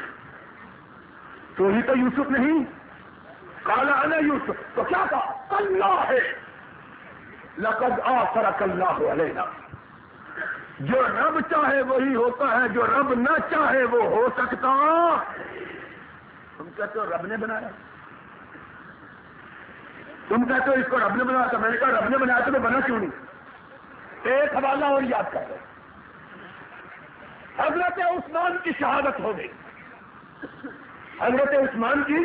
تو ہی تو یوسف نہیں. قال انا یوسف, تو کیا کہا؟ اللہ ہے لقد آثرک اللہ علینا. جو رب چاہے وہی ہوتا ہے, جو رب نہ چاہے وہ ہو سکتا. تم کہتے ہو رب نے بنایا, تم کہتے ہو اس کو رب نے بنایا تھا. میں نے کہا رب نے بنایا تو بنا کیوں نہیں؟ ایک حوالہ اور یاد کر لو. حضرت عثمان کی شہادت ہو گئی, حضرت عثمان کی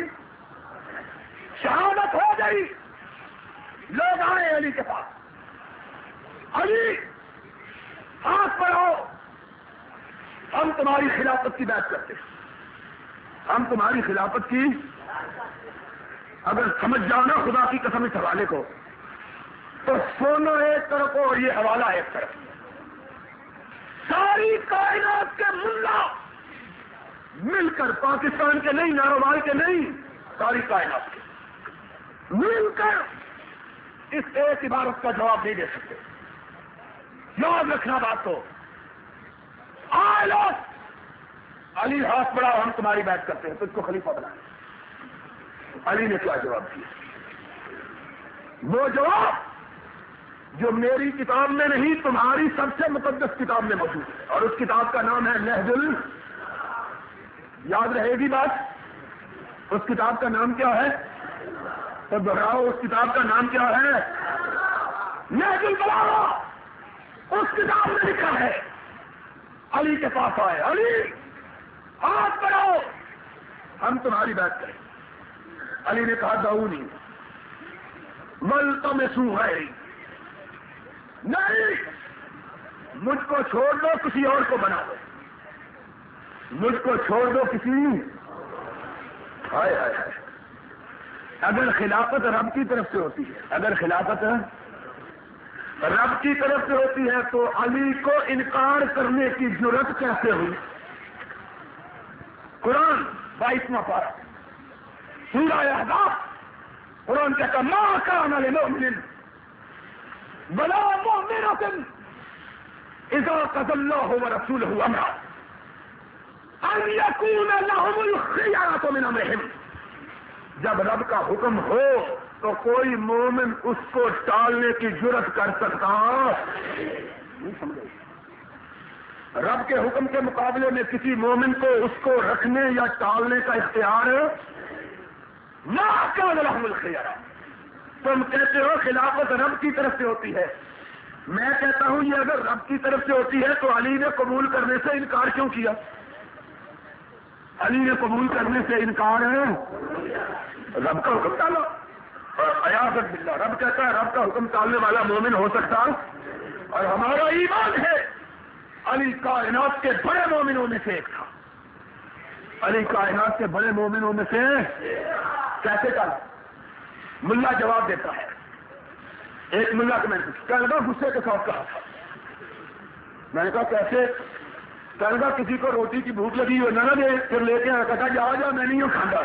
شہادت ہو گئی. لوگ آئے علی کے پاس, علی ہاتھ بڑھاؤ, ہم تمہاری خلافت کی بات کرتے ہیں, ہم تمہاری خلافت کی. اگر سمجھ جاؤ نا خدا کی قسم اس حوالے کو, تو سونا ایک طرف اور یہ حوالہ ایک طرف. ساری کائنات کے ملا مل کر, پاکستان کے نہیں, ناروال کے نہیں, ساری کائنات کے مل کر اس ایک عبارت کا جواب نہیں دے سکتے. یاد رکھنا بات تو آلو علی ہاتھ بڑھاؤ, ہم تمہاری بات کرتے ہیں, تجھ کو خلیفہ بنائیں. علی نے کیا جواب دیا؟ وہ جواب جو میری کتاب میں نہیں, تمہاری سب سے مقدس کتاب میں موجود ہے, اور اس کتاب کا نام ہے نہج ال. یاد رہے گی بات؟ اس کتاب کا نام کیا ہے؟ تو دہراؤ, اس کتاب کا نام کیا ہے؟ نہج البلاغہ. اس کتاب میں لکھا ہے. علی کے پاس آئے, علی ہاتھ بڑھاؤ, ہم تمہاری بات کریں. علی نے کہا دعونی ملتمسو غیری, نہیں, مجھ کو چھوڑ دو, کسی اور کو بنا دو. مجھ کو چھوڑ دو کسی. ہائے ہائے ہائے, اگر خلافت رب کی طرف سے ہوتی ہے, اگر خلافت رب کی طرف سے ہوتی ہے تو علی کو انکار کرنے کی جرت کیسے ہوئی؟ قرآن بائیسواں پارہ سورہ احزاب, قرآن کہتا ما کان للمؤمن ولا مؤمنۃ اذا قضى الله ورسوله امرا ان يكون لهم الخيرۃ من امرهم. جب رب کا حکم ہو تو کوئی مومن اس کو ٹالنے کی جرت کر سکتا نہیں. سمجھے؟ رب کے حکم کے مقابلے میں کسی مومن کو اس کو رکھنے یا ٹالنے کا اختیار ما كان لهم الخيرۃ. تم کہتے ہو خلافت رب کی طرف سے ہوتی ہے، میں کہتا ہوں یہ اگر رب کی طرف سے ہوتی ہے تو علی نے قبول کرنے سے انکار کیوں کیا؟ علی نے قبول کرنے سے انکار ہے، رب کا حکم ٹالو. اور عیاذ باللہ رب کہتا ہے رب کا حکم ٹالنے والا مومن ہو سکتا، اور ہمارا ایمان ہے علی کائنات کے بڑے مومنوں میں سے ایک تھا. علی کائنات کے بڑے مومنوں میں سے کیسے ٹالا؟ ملا جواب دیتا ہے. ایک ملا کو میں نے کہا لگا غصے کے ساتھ کہا تھا، میں نے کہا کیسے؟ کہنے لگا کسی کو روٹی کی بھوک لگی ہو نہ دے، پھر لے کے آیا کہتا جاؤ جا میں نہیں ہوں کھانا،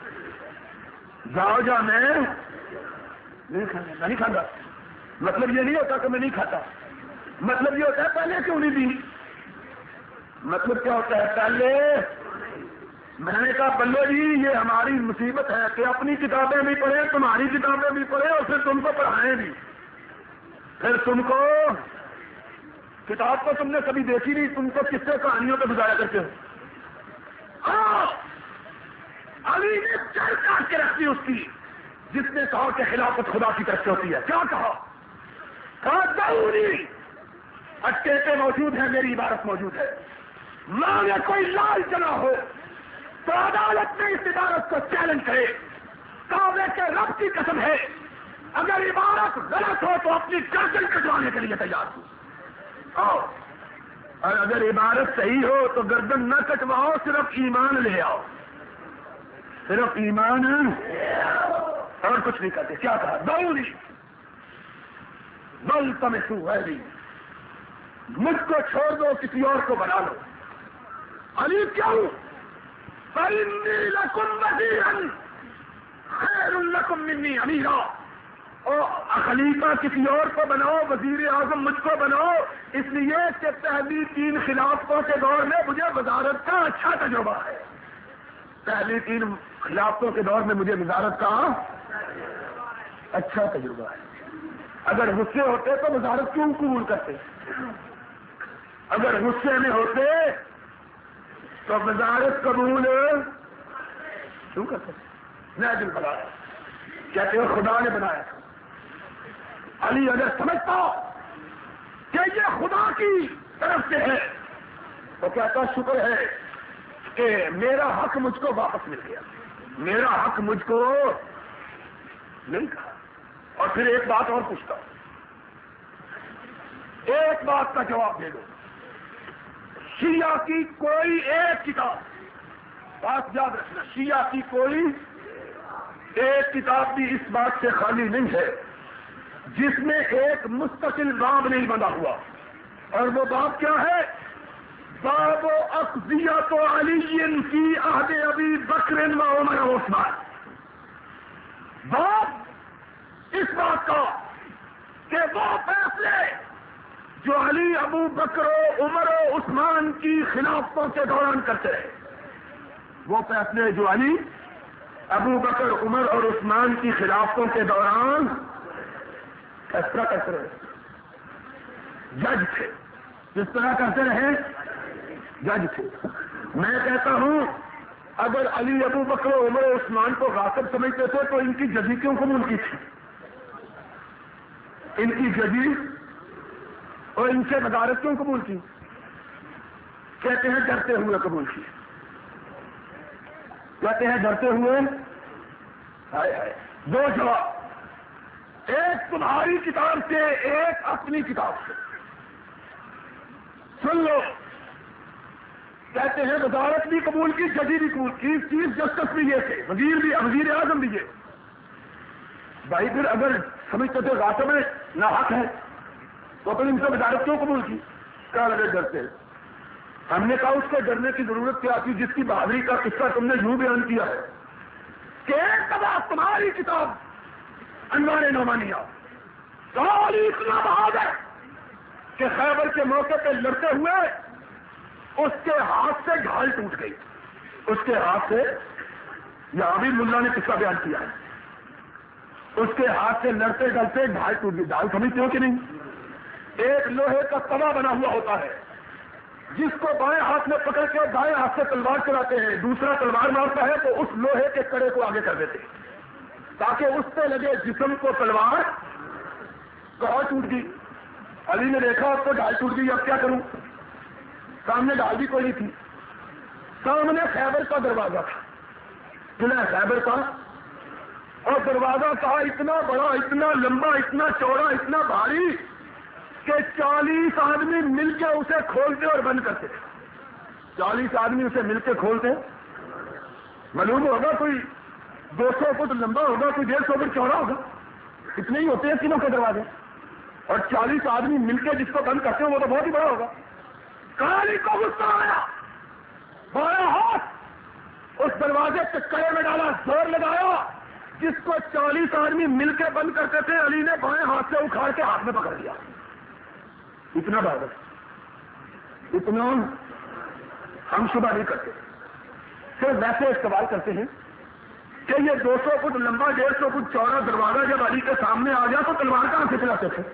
جاؤ جا میں نہیں کھانا میں نہیں کھانا. مطلب یہ نہیں ہوتا کہ میں نہیں کھاتا، مطلب یہ ہوتا ہے پہلے کیوں نہیں دی. مطلب کیا ہوتا ہے پہلے. میں نے کہا بلو جی یہ ہماری مصیبت ہے کہ اپنی کتابیں بھی پڑھیں تمہاری کتابیں بھی پڑھیں اور پھر تم کو پڑھائیں بھی. پھر تم کو کتاب کو تم نے کبھی دیکھی نہیں، تم کو کس سے کہانیوں پہ گزارا کرتے ہو. ہاں علی نے چل کاٹ کے رکھ دی اس کی، جس نے کہا کہ خلافت خدا کی طرف سے ہوتی ہے. کیا کہا؟ کہا ضروری اٹے پہ موجود ہے، میری عبارت موجود ہے. ماں میں کوئی لال چلا ہو تو عدالت میں اس عبارت کو چیلنج کرے. کعبے کے رب کی قسم ہے اگر عبارت غلط ہو تو اپنی گردن کٹوانے کے لیے تیار ہوں. آؤ اور اگر عبارت صحیح ہو تو گردن نہ کٹواؤ، صرف ایمان لے آؤ، صرف ایمان اور کچھ نہیں کرتے. کیا کہا؟ ضروری بل تمسو غیری، مجھ کو چھوڑ دو کسی اور کو بنا لو. علی کیوں؟ فإني لكم وزيرا خير لكم مني أميرا. اور خلیفہ کسی اور کو بناؤ، وزیر اعظم مجھ کو بناؤ، اس لیے کہ پہلی تین خلافتوں کے دور میں مجھے وزارت کا اچھا تجربہ ہے. پہلی تین خلافتوں کے دور میں مجھے وزارت کا اچھا تجربہ ہے. اگر غصے ہوتے تو وزارت کیوں قبول کرتے؟ اگر غصے میں ہوتے تو وزارت قبول کیوں کرتے؟ میں دل بنایا کہتے ہو خدا نے بنایا تھا. علی اگر سمجھتا کہ یہ خدا کی طرف سے ہے تو کہتا شکر ہے کہ میرا حق مجھ کو واپس مل گیا، میرا حق مجھ کو نہیں کہا. اور پھر ایک بات اور پوچھتا ہوں، ایک بات کا جواب دے دو. شیعہ کی کوئی ایک کتاب، بات یاد رکھنا، شیعہ کی کوئی ایک کتاب بھی اس بات سے خالی نہیں ہے جس میں ایک مستقل باب نہیں بنا ہوا. اور وہ باب کیا ہے؟ باب اخذیت علی فی عہد ابی بکر و عمر و عثمان. باب اس بات کا کہ وہ فیصلے جو علی ابو بکر و عمر و عثمان کی خلافتوں کے دوران کرتے رہے، وہ فیصلے جو علی ابو بکر عمر اور عثمان کی خلافتوں کے دوران اس طرح کرتے رہے، جج تھے، کس طرح کرتے رہے؟ جج تھے. میں کہتا ہوں اگر علی ابو بکر و عمر و عثمان کو غاصب سمجھتے تھے تو ان کی ججی کیوں قبول کی تھی؟ ان کی ججی اور ان سے وزارت کیوں قبول کی؟ کہتے ہیں ڈرتے ہوئے قبول کی، کہتے ہیں ڈرتے ہوئے. ہائے ہائے. دو جواب، ایک تمہاری کتاب سے، ایک اپنی کتاب سے. سن لو، کہتے ہیں وزارت بھی قبول کی، ججی بھی قبول کی، چیف جسٹس بھی یہ تھے، وزیر بھی، وزیر اعظم بھی یہ. بھائی پھر اگر سمجھتے تھے غاصب میں نہ حق ہے تو پھر ان سے وزارت کیوں قبول کی؟ کیا لگے ڈرتے؟ ہم نے کہا اس کو ڈرنے کی ضرورت کیا تھی جس کی بہادری کا قصہ تم نے یوں بیان کیا ہے کہ ایک دفعہ تمہاری کتاب انوار نعمانیہ علی اتنا بہادر کہ خیبر کے موقع پہ لڑتے ہوئے اس کے ہاتھ سے ڈھال ٹوٹ گئی. اس کے ہاتھ سے، یہاں بھی ملا نے قصہ بیان کیا ہے، اس کے ہاتھ سے لڑتے ڈلتے ڈھال ٹوٹ گئی. ڈھال سمجھتے ہو کہ نہیں؟ ایک لوہے کا توا بنا ہوا ہوتا ہے جس کو بائیں ہاتھ میں پکڑ کے دائیں ہاتھ سے تلوار چلاتے ہیں، دوسرا تلوار مارتا ہے تو اس لوہے کے کڑے کو آگے کر دیتے ہیں تاکہ اس پہ لگے جسم کو تلوار. کہاں ٹوٹ گئی؟ علی نے دیکھا اس کو ڈھال ٹوٹ گئی، اب کیا کروں؟ سامنے ڈھال بھی کوئی نہیں تھی، سامنے خیبر کا دروازہ تھا، قلعہ خیبر کا، اور دروازہ تھا اتنا بڑا، اتنا لمبا، اتنا چوڑا، اتنا بھاری کہ چالیس آدمی مل کے اسے کھولتے اور بند کرتے تھے. چالیس آدمی اسے مل کے کھولتے، معلوم ہوگا کوئی دو سو فٹ لمبا ہوگا، کوئی ڈیڑھ سو فٹ چوڑا ہوگا، اتنے ہی ہوتے ہیں تینوں کے دروازے، اور چالیس آدمی مل کے جس کو بند کرتے ہیں وہ تو بہت ہی بڑا ہوگا. کالی کو غصہ آیا، بارہ ہاتھ اس دروازے کے کڑے میں ڈالا، زور لگایا، جس کو چالیس آدمی مل کے بند کرتے تھے علی نے بائیں ہاتھ سے اکھاڑ کے ہاتھ میں پکڑ لیا. اتنا بہادر، اتنا ہم شبہ نہیں کرتے، صرف ویسے استعمال کرتے ہیں کہ یہ دو سو فٹ لمبا ڈیڑھ سو فٹ چوڑا دروازہ جب علی کے سامنے آ گیا تو تلوار کہاں سے چلاتے تھے؟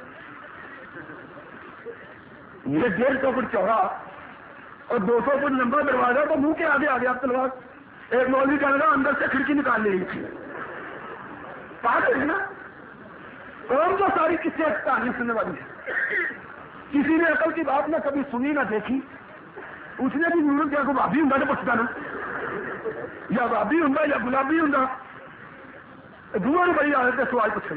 یہ ڈیڑھ سو فٹ چوڑا اور دو سو فٹ لمبا دروازہ تو منہ کے آگے آ گیا تلوار. ایک مولوی کہنے لگا اندر سے کھڑکی نکال لی تھی. بات ہے نا، کون تو ساری کس سے کہانی سننے والی ہے؟ کسی نے عقل کی بات نہ کبھی سنی نہ دیکھی، اس نے بھی ضرورت کیا کو بھابی ہوں تو پوچھتا نا، یا بھابی ہوں یا گلابی ہوں، دونوں بڑی عادت ہے سوال پوچھنے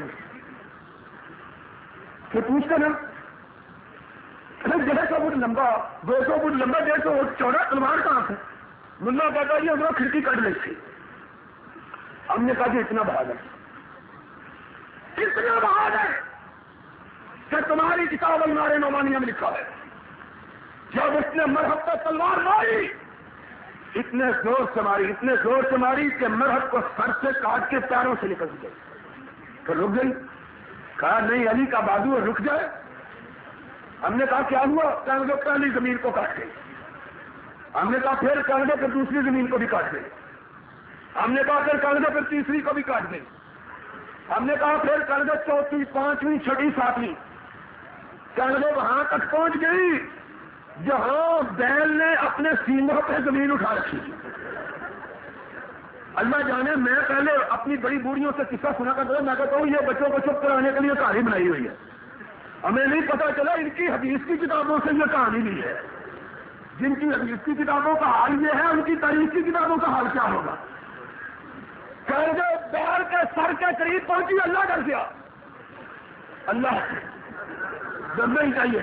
پھر پوچھتے نا ڈیڑھ سو فٹ لمبا، دو سو فٹ لمبا، ڈیڑھ سو فٹ چوڑا تلوار کہاں سے؟ ملا کہتا یہ ہمارا کھڑکی کٹ لی تھی. ہم نے کہا کہ اتنا بہادر، اتنا بہادر کہ تمہاری کتاب المار نعمانیہ میں لکھا ہے جب اس نے مرحب پر تلوار ماری، اتنے زور سے ماری، اتنے زور سے ماری کہ مرحب کو سر سے کاٹ کے پیروں سے نکل گئی. تو رک گئی. کہا نہیں علی کا بہادر رک جائے. ہم نے کہا کیا ہوا؟ کہنے لگے پہلی زمین کو کاٹ گئی. ہم نے کہا پھر کہنے لگے پھر دوسری زمین کو بھی کاٹ گئی. ہم نے کہا پھر کہنے لگے پھر تیسری کو بھی کاٹ گئی. ہم نے کہا پھر کہنے لگے چوتھی، پانچویں، چھٹی، ساتویں، کہنے لگے وہاں تک پہنچ گئی جہاں بیل نے اپنے سینگوں پہ زمین اٹھا رکھی. اللہ جانے، میں پہلے اپنی بڑی بوڑھیوں سے قصہ سنا کرتا ہوں، میں کہتا ہوں یہ بچوں کو چپ کرانے کے لیے کہانی بنائی ہوئی ہے. ہمیں نہیں پتا چلا ان کی حدیث کی کتابوں سے یہ کہانی بھی ہے. جن کی حدیث کی کتابوں کا حال یہ ہے ان کی تاریخ کی کتابوں کا حال کیا ہوگا؟ بیل کے سر کے قریب پہنچی، اللہ ڈر گیا. اللہ ڈرنا ہی چاہیے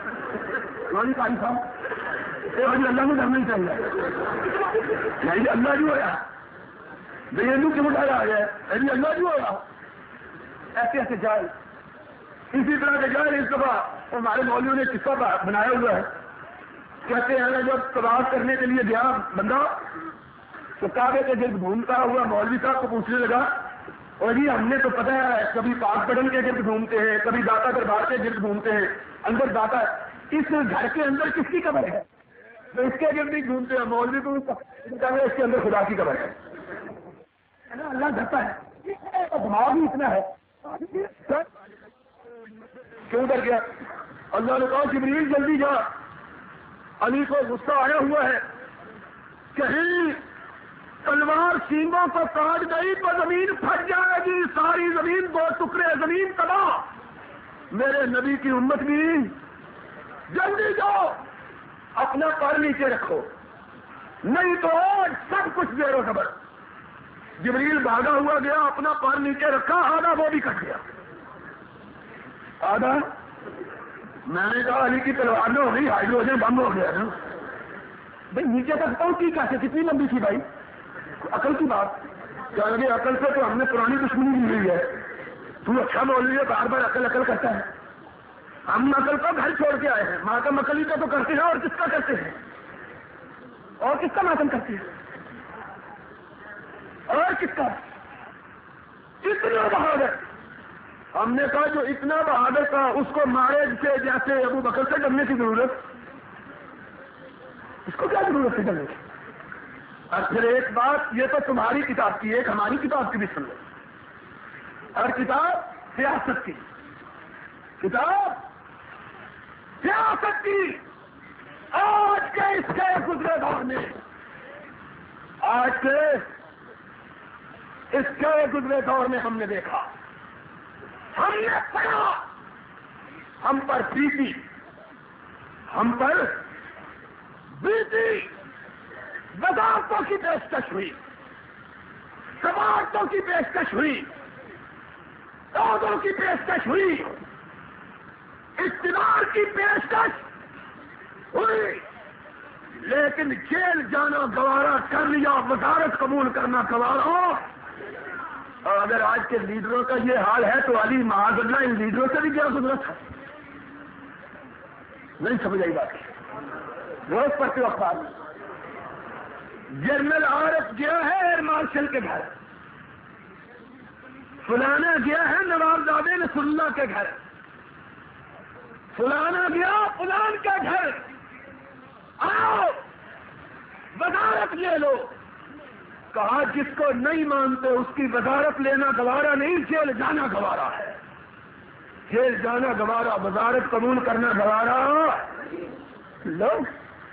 صاحب، اللہ کو ڈرنا ہی چاہیے. نہیں اللہ جو ہوا بھائی کیوں اٹھایا آ گیا، اللہ جو ہوا ایسے ایسے جائے. اسی طرح کے جائے اس دفعہ ہمارے مولویوں نے قصہ بنایا ہوا ہے. کہتے ہیں جب تلاش کرنے کے لیے گیا بندہ تو کعبے کے گرد گھومتا ہوا مولوی صاحب کو پوچھنے لگا، اور جی ہم نے تو پتہ ہے کبھی پاک پٹن کے گرد گھومتے ہیں، کبھی داتا دربار کے گرد گھومتے ہیں، اندر داتا اس گھر کے اندر کس کی قبر ہے؟ تو اس کے گرد بھی گھومتے ہیں. مولوی کو اس کے اندر خدا کی قبر ہے. اللہ ڈرتا ہے، دماغ ہی اتنا ہے. کیوں ڈر گیا؟ اللہ نے کہا جبریل جلدی جا، علی کو غصہ آیا ہوا ہے، کہیں تلوار سینگوں کو کاٹ گئی تو زمین پھٹ جائے گی، ساری زمین دو ٹکڑے، زمین تباہ. میرے نبی کی امت بھی جلدی جاؤ، اپنا پیر نیچے رکھو، نہیں تو سب کچھ زیر و زبر. جبریل بھاگا ہوا گیا، اپنا پیر نیچے رکھا، آدھا وہ بھی کٹ گیا. آدھا میں نے کہا علی کی تلوار میں ہو گئی ہائیڈروجن بم ہو گیا نا. بھائی نیچے تک پہنچی کیسے؟ کتنی لمبی تھی بھائی؟ عقل کی بات. کیا لگے عقل سے تو ہم نے پرانی دشمنی لی ہوئی ہے. تو اچھا بول رہی ہے، بار بار عقل عقل کرتا ہے. ہم عقل کو گھر چھوڑ کے آئے ہیں، ماتم عقلی کا تو کرتے ہیں، اور کس کا کرتے ہیں؟ اور کس کا ماتم کرتے ہیں؟ اور کس کا؟ اتنا بہادر ہم نے کہا جو اتنا بہادر تھا اس کو مارے سے جیسے ابو بکر سے ڈرنے کی ضرورت، اس کو کیا ضرورت ہے ڈرنے کی؟ اور پھر ایک بات، یہ تو تمہاری کتاب کی، ایک ہماری کتاب کی بھی سن لو. اور کتاب سیاست کی، کتاب سیاست کی. آج کے اس کے گزرے دور میں، آج کے اس کے گزرے دور میں ہم نے دیکھا، ہم نے پڑھا، ہم پر بیتی، ہم پر بیتی وزارتوں کی پیشکش ہوئی، سماجتوں کی پیشکش ہوئی، عہدوں کی پیشکش ہوئی، اقتدار کی پیشکش ہوئی، لیکن جیل جانا گوارا کر لیا، وزارت قبول کرنا گوارا. اور اگر آج کے لیڈروں کا یہ حال ہے تو علی معاذ اللہ ان لیڈروں سے بھی کیا گزرا تھا؟ نہیں سمجھ آئی بات. روز پڑھتے ہو اخبار میں، جنرل عارف گیا ہے ایئر مارشل کے گھر، فلانا گیا ہے نوابزادے نصر اللہ کے گھر، فلانا گیا فلان کے گھر، آؤ وزارت لے لو. کہا جس کو نہیں مانتے اس کی وزارت لینا گوارا نہیں، جیل جانا گوارا ہے. جیل جانا گوارا، وزارت قبول کرنا گوارا. لوگ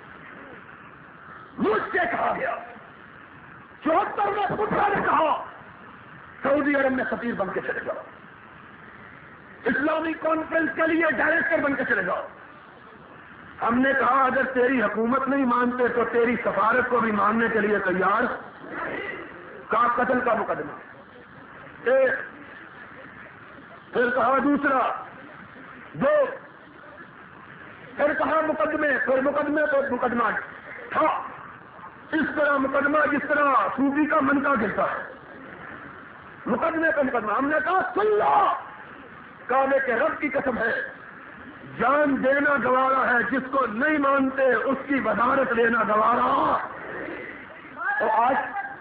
مجھ سے کہا گیا، چوہتر میں پترا نے کہا سعودی عرب میں سفیر بن کے چلے جاؤ، اسلامی کانفرنس کے لیے ڈائریکٹر بن کے چلے جاؤ. ہم نے کہا اگر تیری حکومت نہیں مانتے تو تیری سفارت کو بھی ماننے کے لیے تیار. کہا قتل کا مقدمہ ایک، پھر کہا دوسرا دو، پھر کہا مقدمے، پھر مقدمے تو مقدمہ تھا. اس طرح مقدمہ جس طرح صوفی کا منکا گرتا ہے، مقدمے کا مقدمہ. ہم نے کہا سن لو، کعبے کے رب کی قسم ہے جان دینا گوارا ہے، جس کو نہیں مانتے اس کی وزارت لینا گوارا. اور آج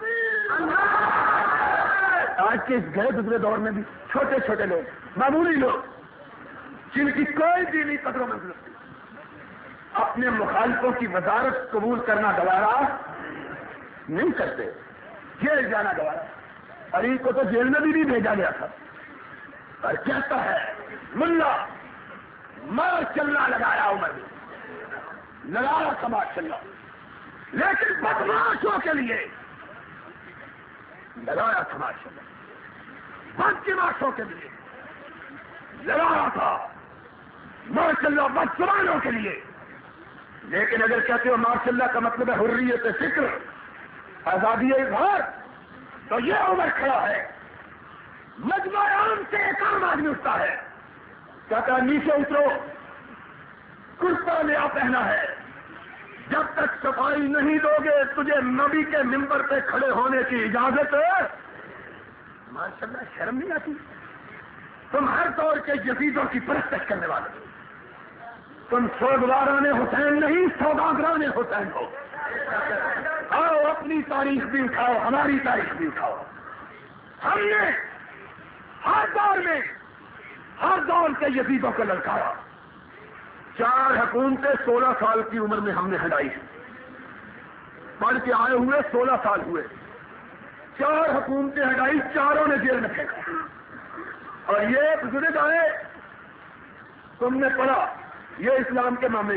آج کے اس گئے گزرے دور میں بھی چھوٹے چھوٹے لوگ، معمولی لوگ جن کی کوئی دینی قدر و منزلت نہیں، اپنے مخالفوں کی وزارت قبول کرنا گوارا نہیں کرتے، جیل جانا گوارا. علی کو تو جیل میں بھی نہیں بھیجا گیا تھا. اور کہتا ہے ملا مار چلنا لگایا عمر نے، لگایا سماج چلنا، لیکن بدماشوں کے لیے لگایا سماج چلنا، بدماشوں کے لیے لگایا تھا، ماشاء اللہ بدزبانوں کے لیے. لیکن اگر کہتے ہو ماشاء اللہ کا مطلب ہے حریت فکر، آزادی اظہار، تو یہ عمر کھڑا ہے. مجمع عام سے ایک عام آدمی اٹھتا ہے، کہتا ہے نیچے اترو، کرتا نیا پہنا ہے، جب تک صفائی نہیں دو گے تجھے نبی کے ممبر پہ کھڑے ہونے کی اجازت ہے. ماشاء اللہ شرم نہیں آتی؟ تم ہر دور کے یزیدوں کی پرستش کرنے والے، تم سودگاران حسین نہیں سوداگران حسین ہو. آؤ اپنی تاریخ بھی اٹھاؤ، ہماری تاریخ بھی اٹھاؤ. ہم نے ہر دور میں ہر دور کے یزیدوں کو للکارا. چار حکومتیں سولہ سال کی عمر میں ہم نے ہٹائی، پڑھ کے آئے ہوئے سولہ سال ہوئے، چار حکومتیں ہٹائی، چاروں نے جیل میں پھینکا. اور یہ بزرگ آئے، تم نے پڑھا، یہ اسلام کے مامے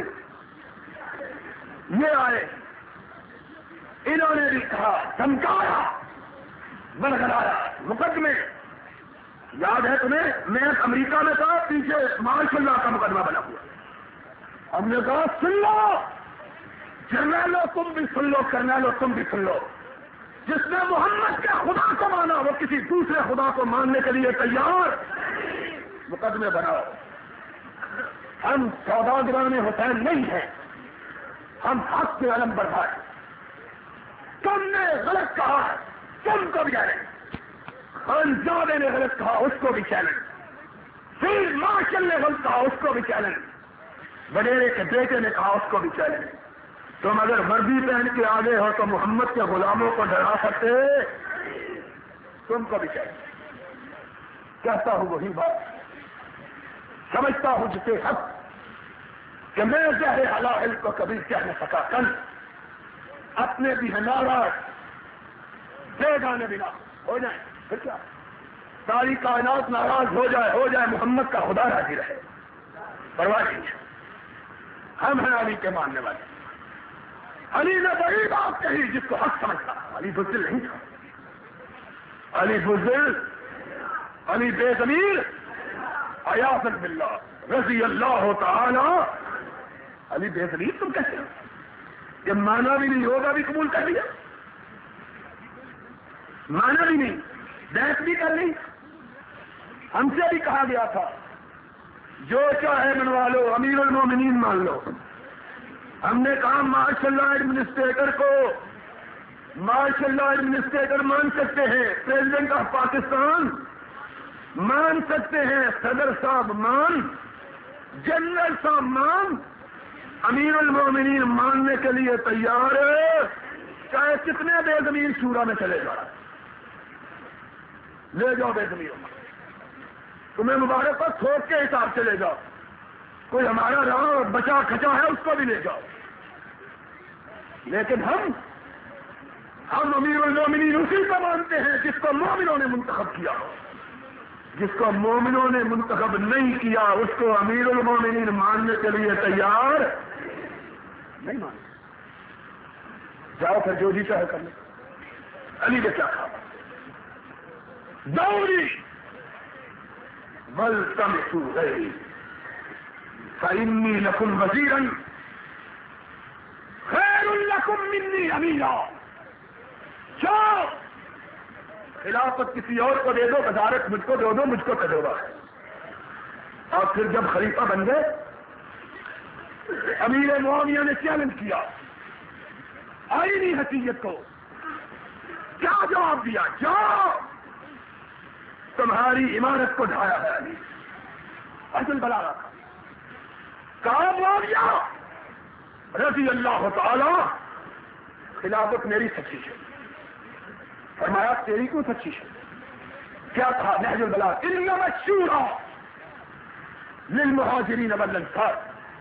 یہ آئے، انہوں نے بھی کہا، دھمکایا، برگلایا، مقدمے. یاد ہے تمہیں میں امریکہ میں تھا، پیچھے ماشاء اللہ کا مقدمہ بنا ہوا. ہم نے کہا سن لو، جرنیلو تم بھی سن لو، کرنیلو تم بھی سن لو، جس نے محمد کے خدا کو مانا وہ کسی دوسرے خدا کو ماننے کے لیے تیار. مقدمے بناؤ. ہم سوداگران حسین نہیں ہیں، ہم حق کے علم بردار. تم نے غلط کہا، تم کو بھی چیلنج. خانزادے نے غلط کہا، اس کو بھی چیلنج. پھر مارشل نے غلط کہا، اس کو بھی چیلنج. وڈیرے کے بیٹے نے کہا، اس کو بھی چیلنج. تم اگر وردی پہن کے آگے ہو تو محمد کے غلاموں کو ڈرا سکتے، تم کو بھی چیلنج. کہتا ہوں وہی بات سمجھتا ہوں جسے حق کہ میں زہر حلال کو کبھی کہہ نہ سکا کن اپنے بھی ہے ناراض دے گانے بنا ہو جائیں پھر کیا ساری کائنات ناراض ہو جائے ہو جائے محمد کا خدا راضی رہے پرواہ نہیں ہے. ہم ہیں علی کے ماننے والے. علی نے بڑی بات کہی جس کو حق سمجھتا. علی بزدل نہیں تھا. علی بزدل علی بے ضمیر ایاذ باللہ رضی اللہ تعالی. علی بے ضمیر تم کہتے ہو کہ مانا بھی نہیں ہوگا بھی قبول کر لیا, مانا بھی نہیں بحث بھی کر لی. ہم سے بھی کہا گیا تھا جو چاہے منوا لو, امیر المومنین مان لو. ہم نے کہا ماشاء اللہ ایڈمنسٹریٹر کو ماشاء اللہ ایڈمنسٹریٹر مان سکتے ہیں, پریزیڈنٹ آف پاکستان مان سکتے ہیں, صدر صاحب مان, جنرل صاحب مان, امیر المومنین ماننے کے لیے تیار ہے. چاہے کتنے بے ضمیر شورا میں چلے جا, لے جاؤ بے ضمیروں میں, تمہیں مبارک پر تھوک کے حساب سے لے جاؤ. کوئی ہمارا راہ بچا کھچا ہے اس کو بھی لے جاؤ. لیکن ہم ہم امیر المومنین اسی کو مانتے ہیں جس کو مومنوں نے منتخب کیا. جس کو مومنوں نے منتخب نہیں کیا اس کو امیر المومنین ماننے کے لیے تیار نہیں مانتے. جاؤ پھر جو جی چاہے کرنے. علی نے کیا کہا, دوری بل تم سو گئی فإنی لکم وزیرا خیر لکم منی امیرا. جاؤ خلافت کسی اور کو دے دو, وزارت مجھ کو دے دو, مجھ کو تجربہ ہے. اور پھر جب خلیفہ بن گئے امیر معاویہ نے چیلنج کیا آئینی حیثیت کو. کیا جواب دیا, جاؤ تمہاری عمارت کو ڈھایا ہے علی. اصل بلا رہا تھا. کہا معاویہ رضی اللہ تعالی خلافت میری سچی ہے. فرمایا تیری کیوں سچی ہے؟ کیا کہا نہج البلاغہ انما الشورى للمهاجرين والانصار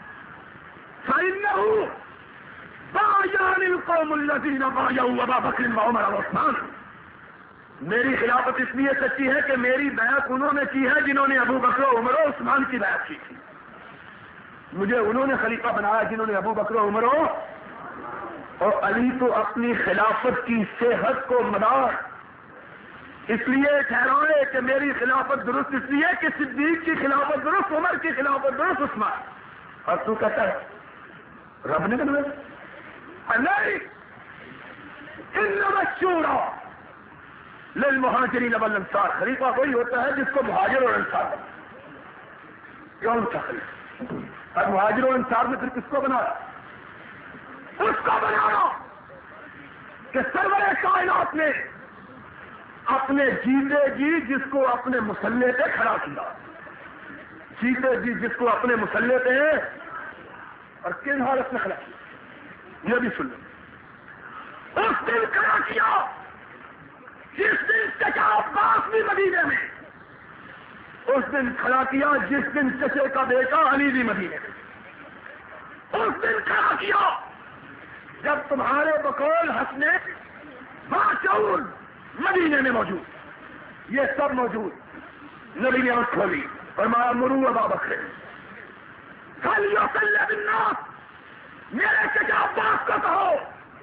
فانه بايعني القوم الذين بايعوا ابا بکر وعمر وعثمان. میری خلافت اس لیے سچی ہے کہ میری بیعت انہوں نے کی ہے جنہوں نے ابو بکر و عمر و عثمان کی بیعت کی تھی. مجھے انہوں نے خلیفہ بنایا جنہوں نے ابو بکر و عمر و اور علی تو اپنی خلافت کی صحت کو مدار اس لیے ٹھہرائے کہ میری خلافت درست اس لیے کہ صدیق کی خلافت درست, عمر کی خلافت درست, عثمان. اور تو کہتا ہے رب نے بنوایا نہیں. انما الشورى للمهاجرين والانصار. خلیفہ وہی ہوتا ہے جس کو مہاجر اور انصار کون سا خلیفہ. اور مہاجر اور انصار نے پھر کس کو بنایا؟ اس کو بنایا کہ سرور کائنات نے اپنے جیتے جی جس کو اپنے مسلح پہ کھڑا کیا. جیتے جی جس کو اپنے مسلح پہ اور کن حالت میں کھڑا کیا یہ بھی سن لو. اس دن کھڑا کیا جس دن چچا عباس بھی مدینے میں, اس دن کھڑا کیا جس دن چچے کا بیٹا علی بھی مدینے میں, اس دن کھڑا کیا جب تمہارے بقول ہنسنے باشعور مدینے میں موجود, یہ سب موجود. نبی نے آنکھ کھولی فرمایا مروا ابا بکر فلیصلی بالناس. میرے چچا عباس کو کہو,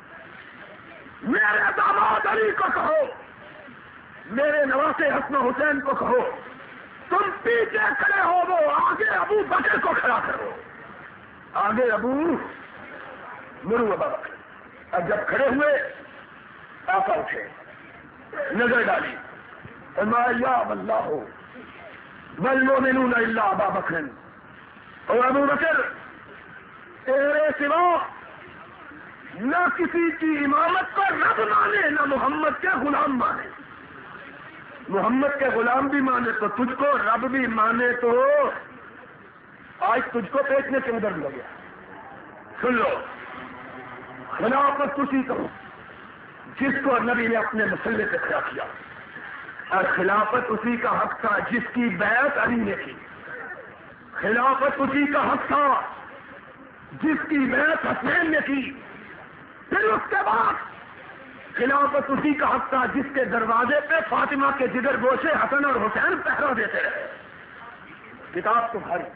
میرے داماد علی کو کہو, میرے نواسے حسن و حسین کو کہو تم پیچھے کھڑے ہو, وہ آگے ابو بکر کو کھڑا کرو. آگے ابو مرو ابا بکر. اب جب کھڑے ہوئے آقا اٹھے, نظر ڈالی, فرمایا یا واللہ والمؤمنون الا ابا بکر. اور ابو بکر تیرے سوا نہ کسی کی امامت کو رب مانے نہ محمد کے غلام مانے. محمد کے غلام بھی مانے تو تجھ کو, رب بھی مانے تو آج تجھ کو پیچنے کے ادھر لگ گیا. سن لو, خلافت اسی کو جس کو نبی نے اپنے مسلح پہ کھڑا کیا, اور خلافت اسی کا حق تھا جس کی بیعت علی نے کی. خلافت اسی کا حق تھا جس کی بیعت حسین نے کی. پھر اس کے بعد خلافت اسی کا حق تھا جس کے دروازے پہ فاطمہ کے جگر گوشے حسن اور حسین پہرا دیتے رہے. کتاب تمہاری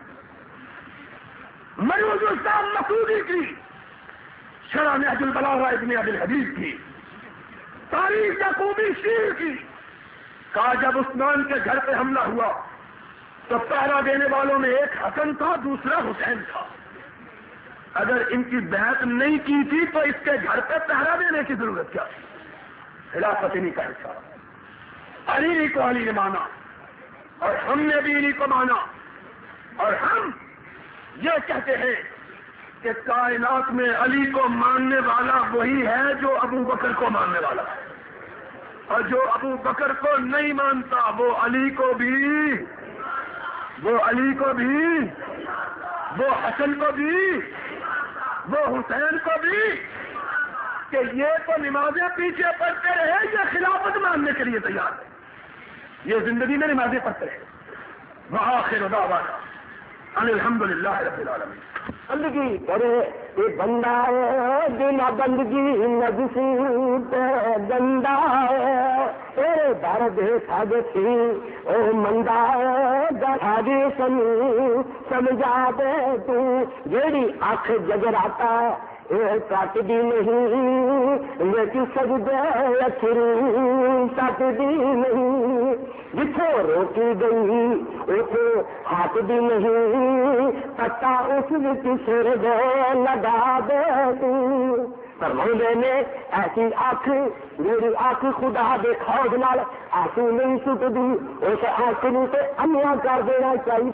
مریض الاسلام مسعودی کی، شرح نہج البلاغہ ابن ابی الحدیث کی، تاریخ یعقوبی شیر کی، کہا جب عثمان کے گھر پہ حملہ ہوا تو پہرا دینے والوں میں ایک حسن تھا، دوسرا حسین تھا. اگر ان کی بیعت نہیں کی تھی تو اس کے گھر پہ پہرا دینے کی ضرورت کیا تھی؟ خلافت انہی کا حصہ. علی کو علی نے مانا اور ہم نے بھی انہی کو مانا، اور ہم یہ کہتے ہیں کہ کائنات میں علی کو ماننے والا وہی ہے جو ابو بکر کو ماننے والا ہے، اور جو ابو بکر کو نہیں مانتا وہ علی کو بھی وہ علی کو بھی وہ حسن کو بھی وہ حسین کو بھی، کہ یہ تو نمازیں پیچھے پڑھتے رہے، یہ خلافت ماننے کے لیے تیار ہے. یہ زندگی میں نمازیں پڑھتے رہے. وآخر دعوانا ان الحمدللہ رب العالمین. بندگی کرے یہ بندہ ہے بنا بندگی نجسی پہ گندا ہے، تیرے در دے ساج تھی او مندا ہے، گاڑی سنی سمجھا دے تو جیڑی آنکھ جگراتا اے کٹ دی نہیں لیکن سجدے اکھری کٹ دی نہیں، جتھے روکی گئی اسے ہاتھ دی نہیں، پتا اس وچ سر دے لگا دے تو. فرماندے نے ایسی آنکھ میری آنکھ خدا دے خوف نال آنسو نہیں سٹدی، اس آنکھ نو تے انیا کر دینا چاہیے.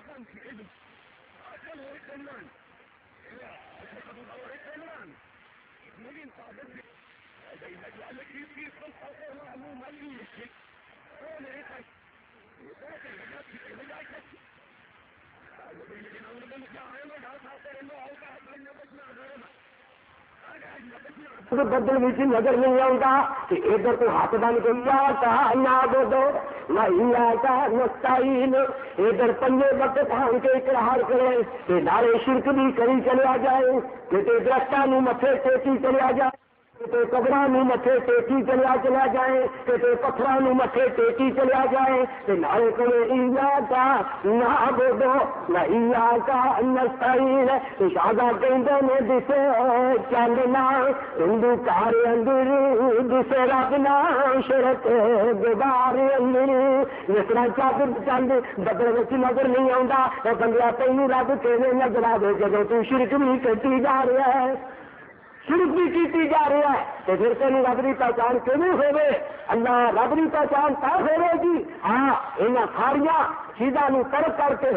بدل بھی نظر نہیں آتا کہ ادھر کو ہاتھ بن گیا کا نہ دو دو نہ کا نستعین، ادھر پنجے وقت تھان کے اقرار کرے کہ نارے شرک بھی کری چلے جائے، کہ درختوں میں متھے ٹیکی چلے جائے، کہ قبروں متھے ٹیکی چلیا چلا جائے، کہ پتھروں متھے ٹیکی چلیا جائے، کہ نارے کرے ایا کا نہ دو نہ ایا کا نستعین. شادا کہندے نے دسے چاندنا ہندو کار اندر دسے رب نا شرک گدار اندر، جس طرح چادر چند بدل وچ نظر نہیں آتا تو بندیا تینوں رب کیویں نظر آئے جب تو شرک بھی کٹی جا رہا ہے، شرک بھی کیتی جا رہا ہے، تو پھر تینوں رب کی پہچان کیوں ہوئے؟ اللہ رب کی پہچان تب ہوئے گی ہاں یہاں ساریا چیزوں ترک کر کے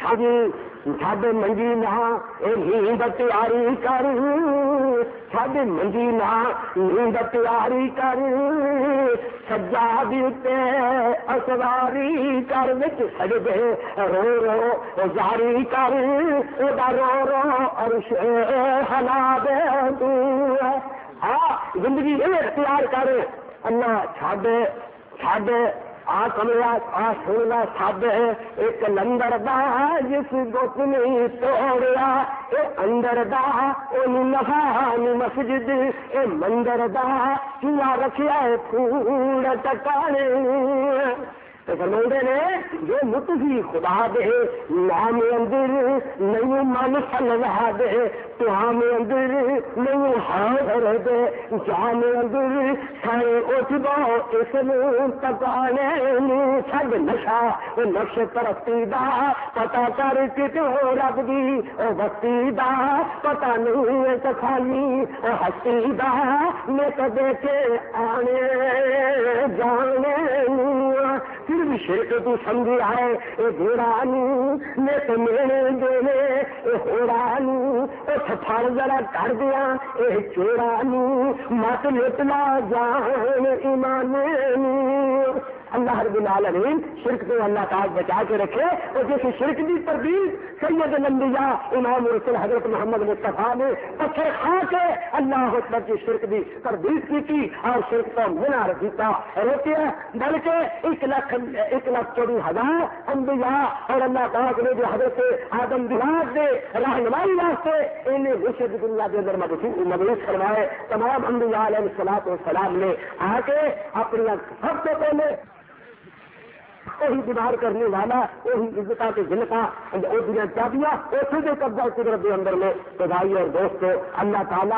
ساڈے منجی نہ نیند تیاری کر، ساڈے منجی نہ نیند تیاری کر، سجادے تے اسواری کر، وچ سجدے رو رو جاری کر، ادا رو رو عرش ہلا دے تو. ہاں زندگی یہ اختیار کر، اللہ چھڈ چھڈ آ کملا آ سونا سب ایک لندر دا جس گت نہیں توڑیا، اے اندر دا اونوں نہان مسجد، اے مندر دا چوہا رکھیا ہے پھوڑ ٹکانے. فرماندے نے جو متفی خدا دے نام اندر نہیں من سلوا دے، تو ہم اندر نہیں حاضر دے، جان اندر سائے اٹھ دو اس نو تکانے نہیں چھڈ نشا نقش پرستی دا، پتا کر کتوں رب دی او بستی دا، پتا نہیں سکھانی او ہستی دا، میں تو دیکھے آنے جانے نہیں، پھر بھی شرک تو سمجھا ہے اے گھوڑا میں تو میرے دینے اے ہوڑا اے پھڑ ذرا کر دیا اے چوڑا مت لٹنا جان ایمان. اللہ رب العالمین شرک کو اللہ تعالیٰ بچا کے رکھے. اور جیسے شرک کی تردید سید الانبیاء امام رسول حضرت محمد مصطفیٰ نے پتھر کھا کے اللہ اکبر کی شرک کی تردید کی تھی اور شرک کو منا رکھتا روکے. بلکہ ایک لاکھ ایک لاکھ چوبیس ہزار انبیاء اور اللہ پاک نے جو حضرت آدم بلاس دے رہنمائی واسطے انہیں مرشد دنیا کے اندر مبعوث کروائے. تمام انبیاء علیہ الصلوۃ والسلام نے آ کے اپنی سب سے پہلے وہی بیمار کرنے والا وہی عزت کے جن کا چابیاں اسی کے قبضہ قدرت کے اندر میں تو بھائی اور دوستو اللہ تعالیٰ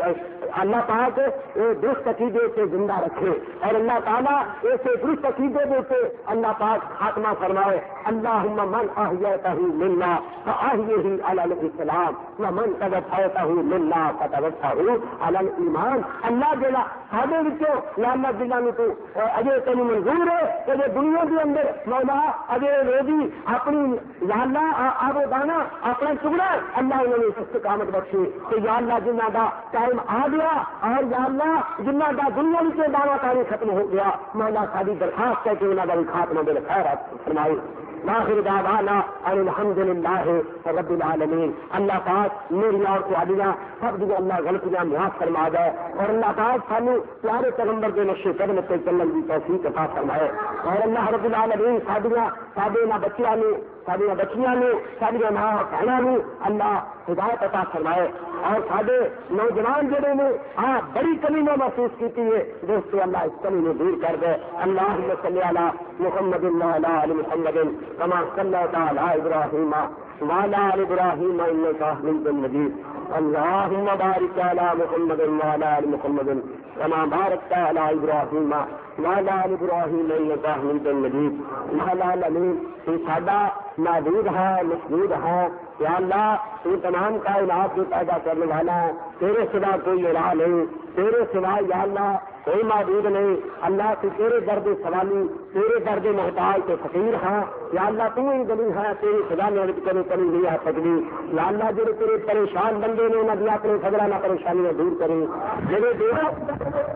اللہ پاک درست عقیدے سے زندہ رکھے اور اللہ تعالیٰ ایسے درست عقیدے دے سے اللہ پاک خاتمہ فرمائے. اللہم من احییتہ منا فاحیہ علی الاسلام ومن توفیتہ منا فتوفہ علی الایمان. اللہ جلا ساڈے وچوں لانا جنہاں نوں تو اجے تینوں منظور ہے کہ دنیا کے اندر مولا اجے روزی اپنی یا اللہ آب و دانا اپنا چگڑا اللہ انہوں نے استقامت بخشی. تو یا اللہ جنہاں دا ٹائم آ گیا اور یا اللہ جنہاں دا دنیا کے دعویٰ کاری ختم ہو گیا مولا ساری درخواست ہے کہ انہوں کا بھی خاتمہ بالخیر فرمائی. آخر دعوانا ان الحمد للہ رب العالمین. اللہ پاک میری اور تمہاریاں سب جو اللہ غلطیاں معاف فرما دے اور اللہ پاک سانو پیارے پیغمبر کے نقش قدم سے چلنے کی توفیق عطا فرمائے. اور اللہ رب العالمین ساڈیاں ساڈے نہ بچیاں نو ساڈیاں بچیاں نو ساڈیاں ماں بہناں نو اللہ ہدایت عطا فرمائے. اور ساڈے نوجوان جڑے نے ہاں بڑی کمی میں محسوس کی ہے دوستو اللہ اس کمی میں دور کر دے. اللہم صلی علی محمد وعلی آل محمد كما صليت على إبراهيم وعلى آل إبراهيم إنك حميد مجيد. اللهم بارك على محمد وعلى آل محمد كما باركت على إبراهيم وعلى آل إبراهيم إنك حميد مجيد. العالمین تو سادہ معبود ہے مسجود ہے یا اللہ تو تمام کائنات کو پیدا کرنے والا ہے. تیرے سوا کوئی الہ نہیں, تیرے سوا یا اللہ کوئی معبود نہیں. اللہ تو تیرے درد سوالی تیرے درد محتاج تو فقیر ہے یا اللہ تو ہی گلی ہے. تیری خدا نے کرے کبھی نہیں آ سکتی یا اللہ جڑے تیرے پریشان بندے نے انہیں اپنے فضلانہ پریشانیاں دور کریں. جڑے دو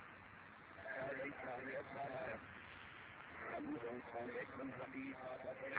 ایک دم